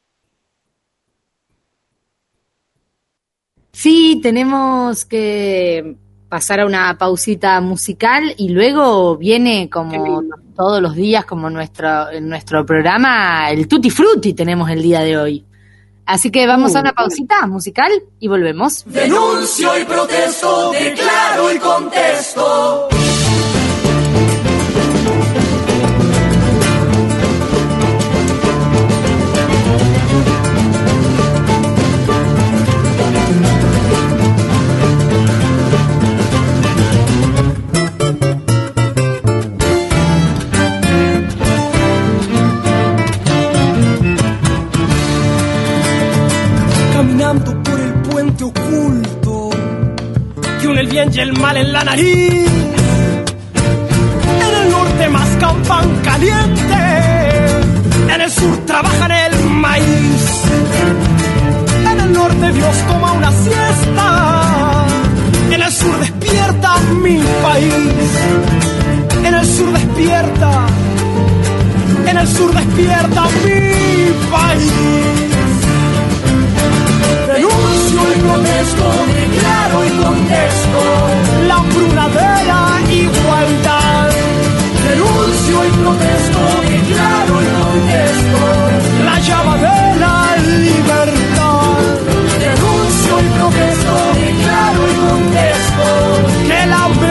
Sí, tenemos que pasar a una pausita musical y luego viene, como todos los días, como nuestro, en nuestro programa, el Tutti Frutti tenemos el día de hoy. Así que vamos uh, a una pausita musical y volvemos. Denuncio y protesto, declaro y contesto. Caminando por el puente oculto que une el bien y el mal en la nariz. En el norte mascan pan caliente, en el sur trabajan el maíz. En el norte Dios toma una siesta, en el sur despierta mi país. En el sur despierta, en el sur despierta mi país. Denuncio y protesto, declaro y contesto la hambruna de la igualdad. Denuncio y protesto, declaro y contesto la llama de la libertad. Denuncio y protesto, declaro y contesto que el hambre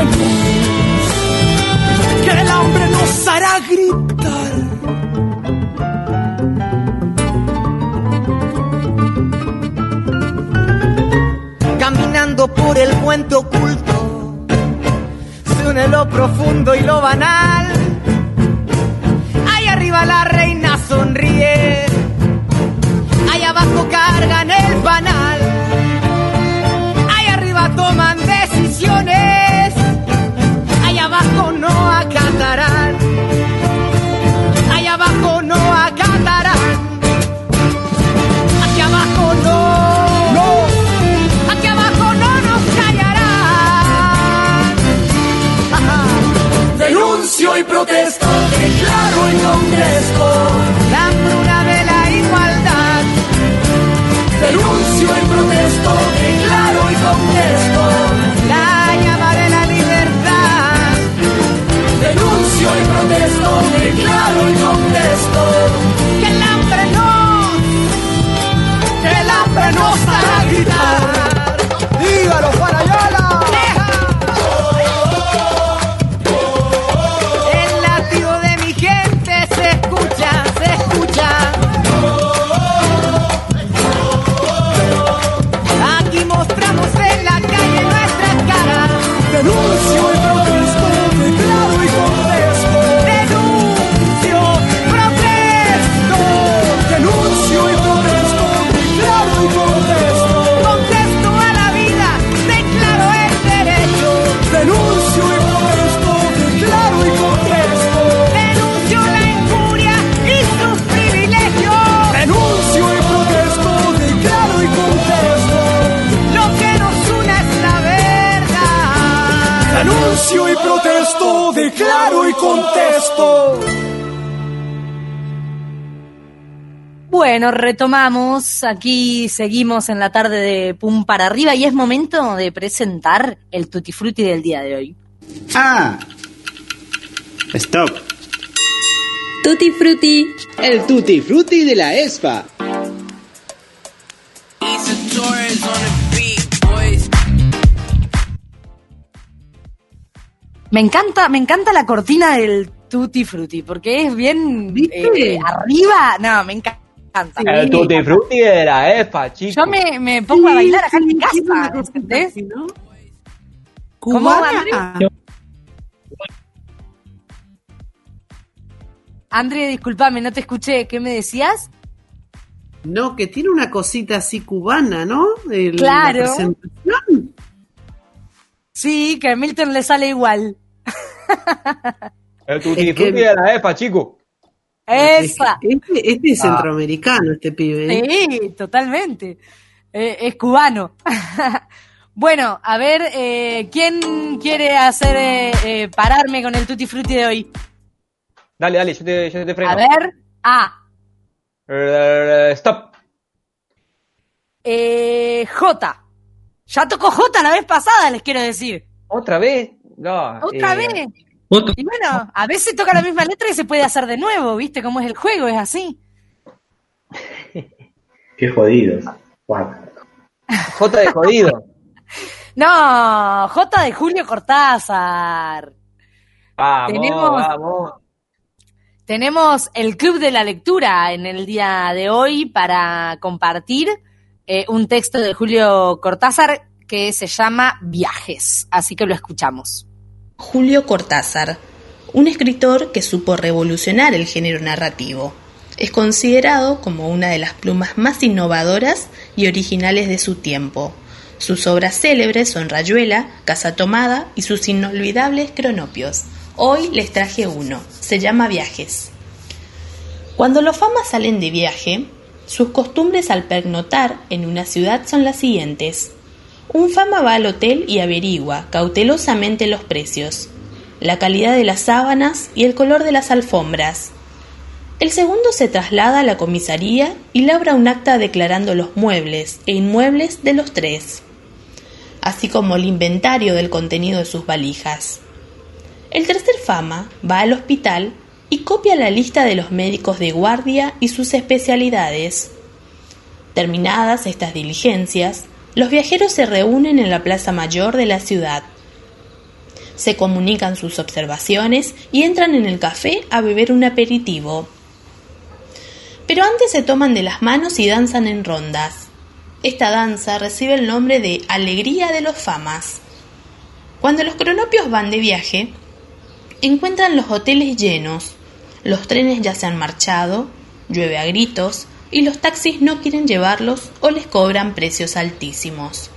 nos, que el hambre nos hará gritar. Caminando por el puente oculto, se une lo profundo y lo banal. Ahí arriba la reina sonríe, ahí abajo cargan el panal. Ahí arriba toman decisiones, ahí abajo no acatarán. Ahí abajo no acatarán. Aquí abajo no. Denuncio y protesto, declaro y contesto la hambruna de la igualdad. Denuncio y protesto, declaro y contesto la llama de la libertad. Denuncio y protesto, declaro y contesto que el hambre no, que el hambre nos hará gritar. Dígalo, Juan Ayala. Aquí mostramos en la calle nuestras caras. Denuncio y protesto, declaro y contesto. Denuncio, protesto. Denuncio y protesto, declaro y contesto. Contesto a la vida, declaro el derecho. Denuncio y protesto, declaro y contesto. Denuncio la injuria y sus privilegios. Denuncio y protesto, declaro y contesto. Lo que nos une es la verdad. Denuncio y protesto, declaro y contesto. Bueno, retomamos. Aquí seguimos en la tarde de Pum para arriba y es momento de presentar el Tutti Frutti del día de hoy. ¡Ah! ¡Stop! Tutti Frutti. El Tutti Frutti de la ESPA. Me encanta, me encanta la cortina del Tutti Frutti porque es bien eh, arriba. No, me encanta. El Tutti Frutti de la ESPA, chicos. Yo me, me pongo sí, a bailar acá sí, en mi casa, ¿entendés? ¿No? ¿Cómo, André? André, discúlpame, no te escuché. ¿Qué me decías? No, que tiene una cosita así cubana, ¿no? El, claro. La presentación. Sí, que a Milton le sale igual. El Tutti Frutti de la ESPA, chico. Esa. Este, este es centroamericano, este pibe. ¿eh? Sí, totalmente. eh, es cubano. Bueno, a ver, eh, ¿quién quiere hacer eh, eh, pararme con el Tutti Frutti de hoy? Dale, dale, yo te, yo te freno. A ver, A. Uh, stop. Eh, J. Ya tocó J la vez pasada, les quiero decir. ¿Otra vez? No. ¿Otra eh, vez? Y bueno, a veces toca la misma letra y se puede hacer de nuevo, ¿viste? Cómo es el juego, es así. Qué jodidos. Wow. J de jodido. No, J de Julio Cortázar. Vamos, tenemos, vamos. Tenemos el Club de la Lectura en el día de hoy para compartir eh, un texto de Julio Cortázar que se llama Viajes, así que lo escuchamos. Julio Cortázar, un escritor que supo revolucionar el género narrativo. Es considerado como una de las plumas más innovadoras y originales de su tiempo. Sus obras célebres son Rayuela, Casa Tomada y sus inolvidables cronopios. Hoy les traje uno, se llama Viajes. Cuando los famas salen de viaje, sus costumbres al pernoctar en una ciudad son las siguientes. Un fama va al hotel y averigua cautelosamente los precios, la calidad de las sábanas y el color de las alfombras. El segundo se traslada a la comisaría y labra un acta declarando los muebles e inmuebles de los tres, así como el inventario del contenido de sus valijas. El tercer fama va al hospital y copia la lista de los médicos de guardia y sus especialidades. Terminadas estas diligencias, los viajeros se reúnen en la plaza mayor de la ciudad. Se comunican sus observaciones y entran en el café a beber un aperitivo. Pero antes se toman de las manos y danzan en rondas. Esta danza recibe el nombre de Alegría de los Famas. Cuando los cronopios van de viaje, encuentran los hoteles llenos, los trenes ya se han marchado, llueve a gritos y los taxis no quieren llevarlos o les cobran precios altísimos.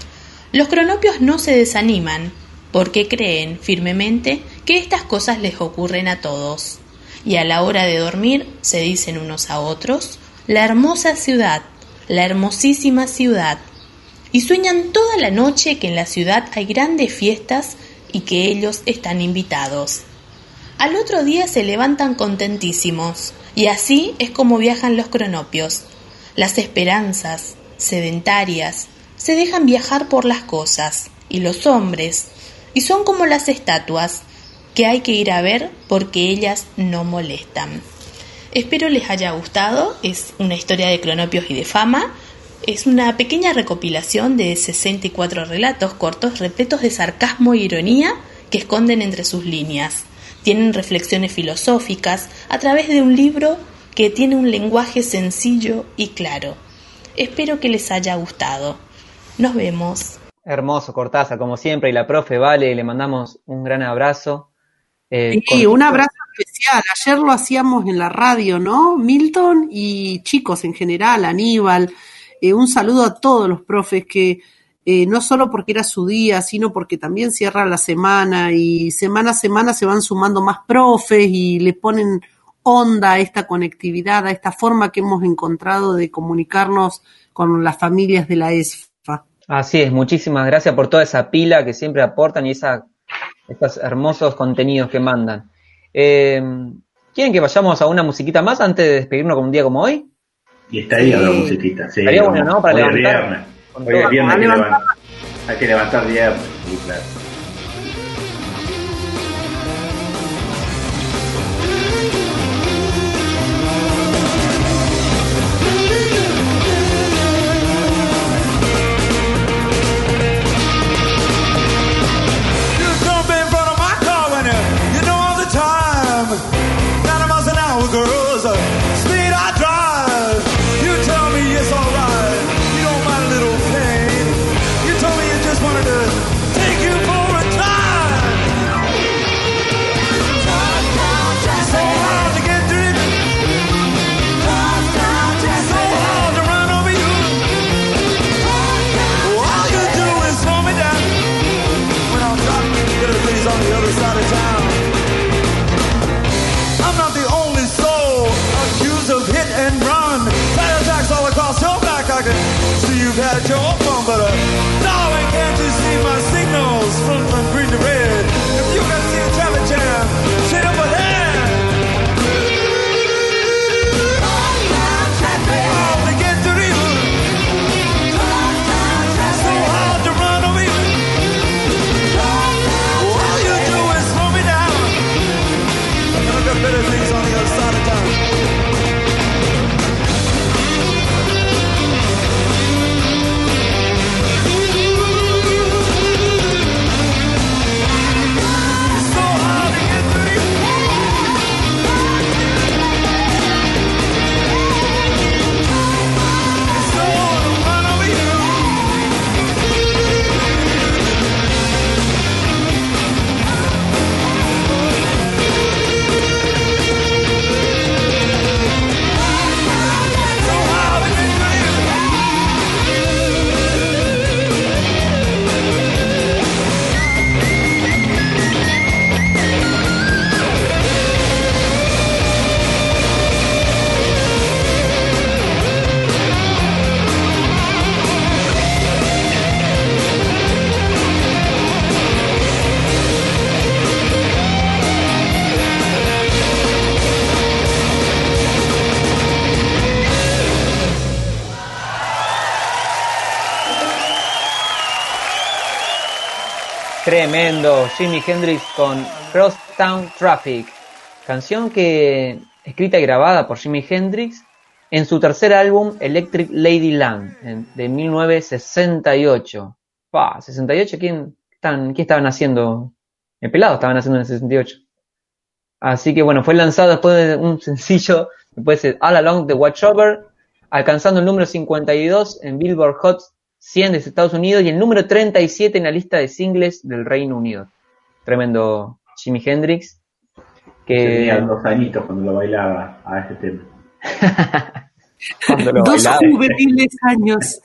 Los cronopios no se desaniman porque creen firmemente que estas cosas les ocurren a todos. Y a la hora de dormir se dicen unos a otros, la hermosa ciudad, la hermosísima ciudad, y sueñan toda la noche que en la ciudad hay grandes fiestas y que ellos están invitados. Al otro día se levantan contentísimos, y así es como viajan los cronopios. Las esperanzas, sedentarias, se dejan viajar por las cosas, y los hombres, y son como las estatuas, que hay que ir a ver porque ellas no molestan. Espero les haya gustado. Es una historia de cronopios y de fama. Es una pequeña recopilación de sesenta y cuatro relatos cortos repletos de sarcasmo e ironía que esconden entre sus líneas. Tienen reflexiones filosóficas a través de un libro que tiene un lenguaje sencillo y claro. Espero que les haya gustado. Nos vemos. Hermoso, Cortázar, como siempre, y la profe Vale, le mandamos un gran abrazo. Eh, sí, con... un abrazo especial. Ayer lo hacíamos en la radio, ¿no? Milton y chicos en general, Aníbal. Eh, un saludo a todos los profes que eh, no solo porque era su día, sino porque también cierra la semana y semana a semana se van sumando más profes y le ponen onda a esta conectividad, a esta forma que hemos encontrado de comunicarnos con las familias de la E S F A. Así es, muchísimas gracias por toda esa pila que siempre aportan y esa estos hermosos contenidos que mandan. Eh, ¿Quieren que vayamos a una musiquita más antes de despedirnos con un día como hoy? Y estaría sí. La musiquita. Sí, estaría bueno, ¿no? Para hoy levantar. Es viernes. Hoy es viernes, hay que, levantar. hay que levantar viernes. Sí, claro. Wanted to take you for a drive. had your phone, but uh, darling, can't you see my signals from, from green to red? If you can see a traffic jam, shit up ahead. Hard to get to the so hard to run over you. All you do is slow me down. I got better things on the other side of town. Tremendo, Jimi Hendrix con Crosstown Traffic, canción que escrita y grabada por Jimi Hendrix en su tercer álbum Electric Ladyland en, de mil novecientos sesenta y ocho. Pa, ¿sesenta y ocho? ¿Quién, están, ¿Qué estaban haciendo? El pelado estaban haciendo en el sesenta y ocho. Así que bueno, fue lanzado después de un sencillo, después de All Along the Watchover, alcanzando el número cincuenta y dos en Billboard Hot cien de Estados Unidos y el número treinta y siete en la lista de singles del Reino Unido. Tremendo Jimi Hendrix. Que tenía dos añitos cuando lo bailaba a ese tema. Cuando lo dos bailaba. juveniles años.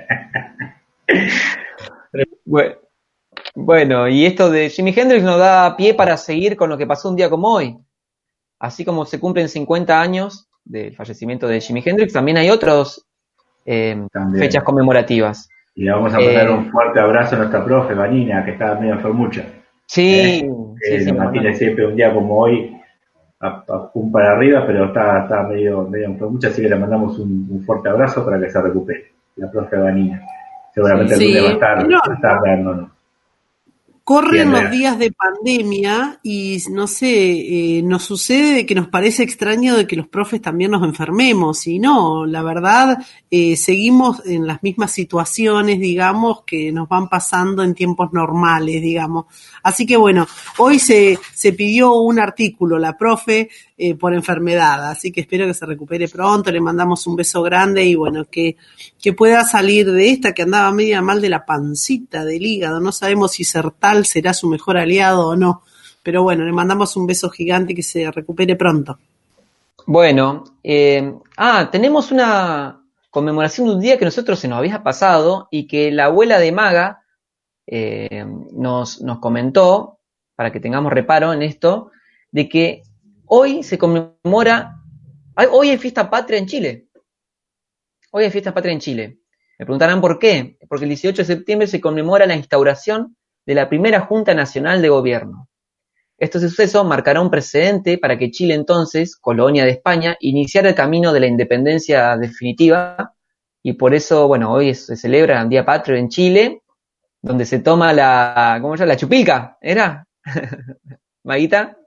Bueno, bueno, y esto de Jimi Hendrix nos da pie para seguir con lo que pasó un día como hoy. Así como se cumplen cincuenta años del fallecimiento de Jimi Hendrix, también hay otros Eh, fechas conmemorativas. Y le vamos a mandar eh, un fuerte abrazo a nuestra profe Vanina, que estaba medio enfermucha. Sí, eh, sí, eh, sí, nos mantiene bueno. siempre un día como hoy a, a pum para arriba, pero está, está medio, medio enfermucha, así que le mandamos un, un fuerte abrazo para que se recupere. La profe Vanina. Seguramente Sí, el lunes va a estar, pero- va a estar dándonos. Corren Bien, los bien. días de pandemia y no sé, eh, nos sucede de que nos parece extraño de que los profes también nos enfermemos y no, la verdad eh, seguimos en las mismas situaciones, digamos, que nos van pasando en tiempos normales, digamos. Así que bueno, hoy se, se pidió un artículo, la profe, eh, por enfermedad, así que espero que se recupere pronto, le mandamos un beso grande y bueno, que, que pueda salir de esta, que andaba media mal de la pancita, del hígado, no sabemos si Sertal será su mejor aliado o no, pero bueno, le mandamos un beso gigante y que se recupere pronto. Bueno, eh, ah, tenemos una conmemoración de un día que a nosotros se nos había pasado y que la abuela de Maga eh, nos, nos comentó, para que tengamos reparo en esto, de que hoy se conmemora, hoy hay fiesta patria en Chile. Hoy hay fiesta patria en Chile. Me preguntarán por qué. Porque el dieciocho de septiembre se conmemora la instauración de la primera Junta Nacional de Gobierno. Este suceso marcará un precedente para que Chile entonces, colonia de España, iniciara el camino de la independencia definitiva y por eso, bueno, hoy se celebra el Día Patrio en Chile, donde se toma la, ¿cómo se llama? La chupilca, ¿era? ¿Maguita?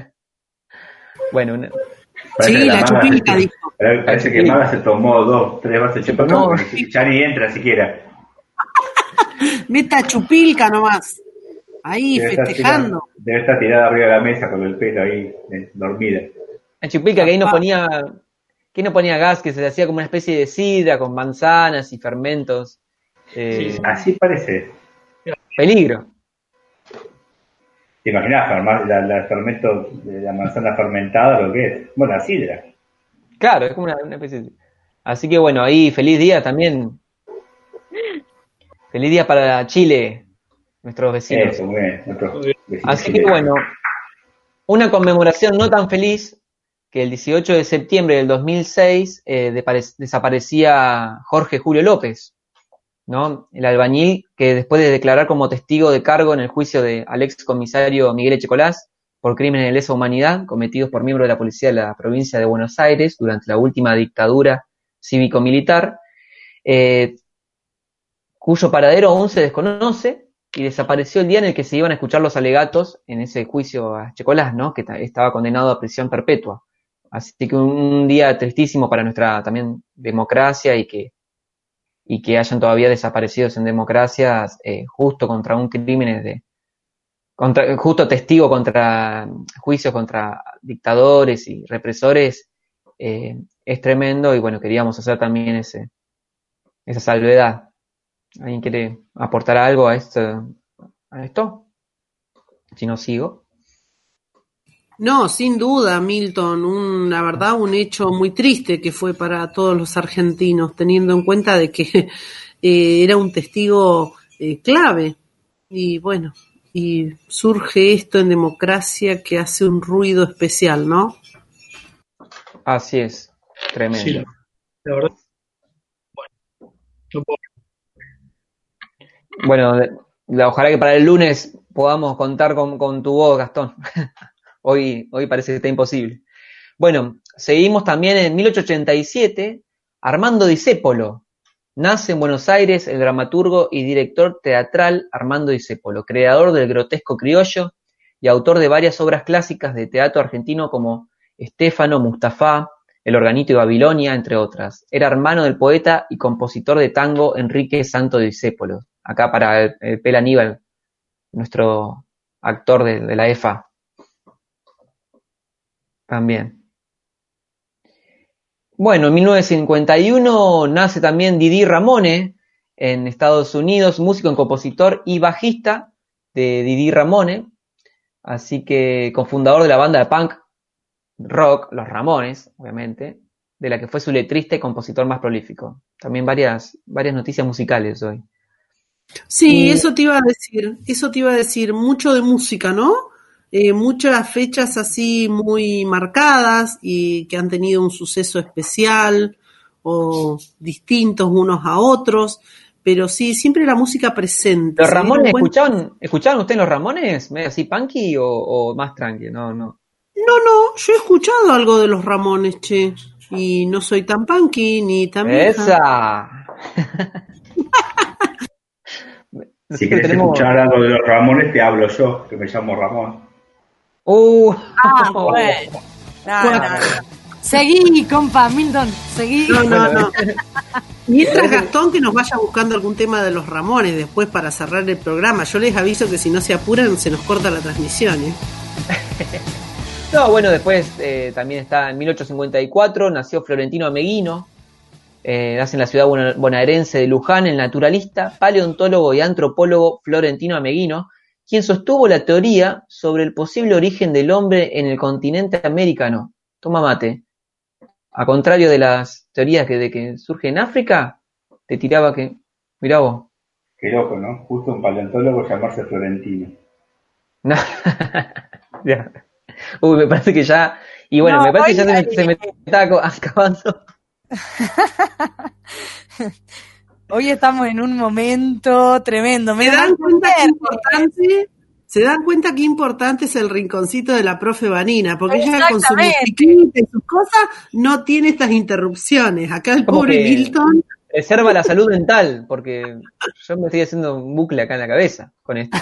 Bueno, una... Parece Sí, que la Maga chupilca, se- dijo. Parece que Maga se tomó dos, tres vasos de chupilca, tomó. porque ya ni entra siquiera. Meta chupilca nomás, ahí Debe estar festejando. tirada- Debe estar tirada arriba de la mesa con el pelo ahí, eh, dormida. La chupilca que ahí nos ponía, que no ponía gas, que se hacía como una especie de sidra con manzanas y fermentos. Eh, Así parece. peligro. ¿Te imaginas fermar la, la fermento de la manzana fermentada, lo que es? Bueno, la sidra. Claro, es como una, una especie de... Así que bueno, ahí feliz día también. Feliz día para Chile, nuestros vecinos. Eso, muy bien. Nuestros vecinos Así que chilenos. bueno, una conmemoración no tan feliz que el dieciocho de septiembre del dos mil seis eh, depare- desaparecía Jorge Julio López. ¿no? El albañil que después de declarar como testigo de cargo en el juicio de, al ex comisario Miguel Echecolás por crímenes de lesa humanidad cometidos por miembros de la policía de la provincia de Buenos Aires durante la última dictadura cívico-militar, eh, cuyo paradero aún se desconoce y desapareció el día en el que se iban a escuchar los alegatos en ese juicio a Echecolás, ¿no? Que estaba condenado a prisión perpetua. Así que un día tristísimo para nuestra también democracia y que y que hayan todavía desaparecidos en democracias eh, justo contra un crimen de contra, justo testigo contra juicios contra dictadores y represores, eh, es tremendo y bueno, queríamos hacer también ese esa salvedad. ¿Alguien quiere aportar algo a esto? ¿A esto? Si no sigo. No, sin duda, Milton, un, la verdad un hecho muy triste que fue para todos los argentinos, teniendo en cuenta de que eh, era un testigo eh, clave. Y bueno, y surge esto en democracia que hace un ruido especial, ¿no? Así es, tremendo. Sí, la verdad. Bueno, no puedo. Bueno, la, ojalá que para el lunes podamos contar con, con tu voz, Gastón. Hoy, hoy parece que está imposible. Bueno, seguimos también en mil ochocientos ochenta y siete, Armando Discépolo. Nace en Buenos Aires el dramaturgo y director teatral Armando Discépolo, creador del grotesco criollo y autor de varias obras clásicas de teatro argentino como Estéfano, Mustafá, El organito y Babilonia, entre otras. Era hermano del poeta y compositor de tango Enrique Santo Discépolo. Acá para el, el Pel Aníbal, nuestro actor de, de la E F A. También. Bueno, en mil novecientos cincuenta y uno nace también Didi Ramone en Estados Unidos, músico y compositor y bajista de Didi Ramone, así que cofundador de la banda de punk rock, Los Ramones, obviamente, de la que fue su letrista y compositor más prolífico. También varias, varias noticias musicales hoy. Sí, y... eso te iba a decir, eso te iba a decir, mucho de música, ¿no? Eh, muchas fechas así muy marcadas y que han tenido un suceso especial o distintos unos a otros, pero sí, siempre la música presente. ¿Los Ramones escuchaban, escuchaban ustedes los Ramones? ¿Medio así punky o, o más tranqui? No, no. No, no, yo he escuchado algo de los Ramones, che, y no soy tan punky ni tan vieja. ¡Esa! Si querés tenemos... escuchar algo de los Ramones, te hablo yo, que me llamo Ramón. Uh. Ah, bueno. No, no, no. Seguí, compa, Milton, seguí. No, no, no. Mientras Gastón que nos vaya buscando algún tema de los Ramones después para cerrar el programa. Yo les aviso que si no se apuran se nos corta la transmisión, ¿eh? No, bueno, después eh, también está en mil ochocientos cincuenta y cuatro, nació Florentino Ameghino, eh, nace en la ciudad bonaerense de Luján, el naturalista, paleontólogo y antropólogo Florentino Ameghino, quien sostuvo la teoría sobre el posible origen del hombre en el continente americano. Toma mate. A contrario de las teorías que de que surge en África, te tiraba que... Mirá vos. Qué loco, ¿no? Justo un paleontólogo llamarse Florentino. No. Ya. Uy, me parece que ya... Y bueno, no, me parece que ya se me, se me está acabando. Hoy estamos en un momento tremendo. ¿Se dan cuenta qué importante? ¿Se dan cuenta qué importante es el rinconcito de la profe Vanina? Porque ella con su musiquita y sus cosas no tiene estas interrupciones. Acá el pobre Milton... Reserva la salud mental, porque yo me estoy haciendo un bucle acá en la cabeza con esto.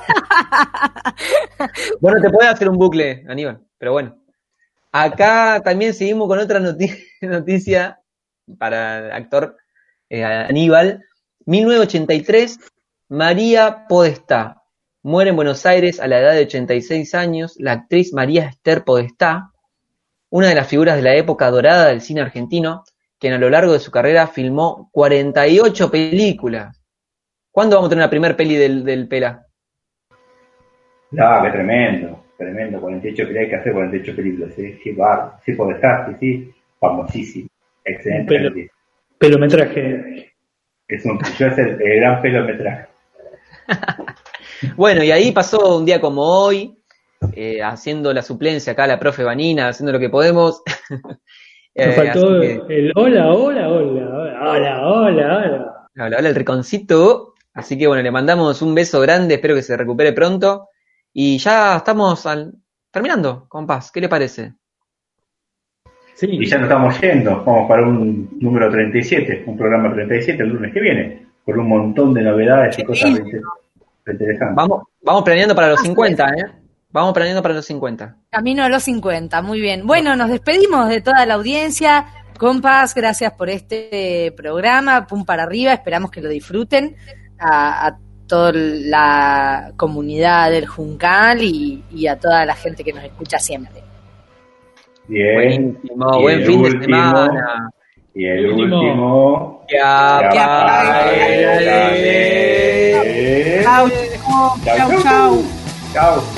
Bueno, te puede hacer un bucle, Aníbal, pero bueno. Acá también seguimos con otra noticia, noticia para el actor eh, Aníbal. mil novecientos ochenta y tres, María Podestá. Muere en Buenos Aires a la edad de ochenta y seis años la actriz María Esther Podestá, una de las figuras de la época dorada del cine argentino, quien a lo largo de su carrera filmó cuarenta y ocho películas. ¿Cuándo vamos a tener la primer peli del, del Pela? No, qué tremendo, tremendo, cuarenta y ocho, que hay que hacer cuarenta y ocho películas, sí, sí, bar, sí, Podestá, sí, sí, famosísimo, excelente. Pelo, pelometraje. Es un, yo es el, el gran pelometraje. Bueno, y ahí pasó un día como hoy, eh, haciendo la suplencia acá la profe Vanina, haciendo lo que podemos. Nos eh, faltó que... el hola, hola, hola, hola, hola, hola. Hola, hola, el Riconcito. Así que bueno, le mandamos un beso grande, espero que se recupere pronto. Y ya estamos al... terminando, compás, ¿qué le parece? Sí. Y ya nos estamos yendo, vamos para un número treinta y siete, un programa treinta y siete el lunes que viene, con un montón de novedades y cosas interesantes. Vamos, vamos planeando para los cincuenta, ¿eh? Vamos planeando para los cincuenta. Camino a los cincuenta, muy bien. Bueno, nos despedimos de toda la audiencia. Compas, gracias por este programa, pum para arriba, esperamos que lo disfruten. A, a toda la comunidad del Juncal y, y a toda la gente que nos escucha siempre. Bien. Buenísimo, buen fin último, de semana. Y el último. Ya, Chau, chau. Chau.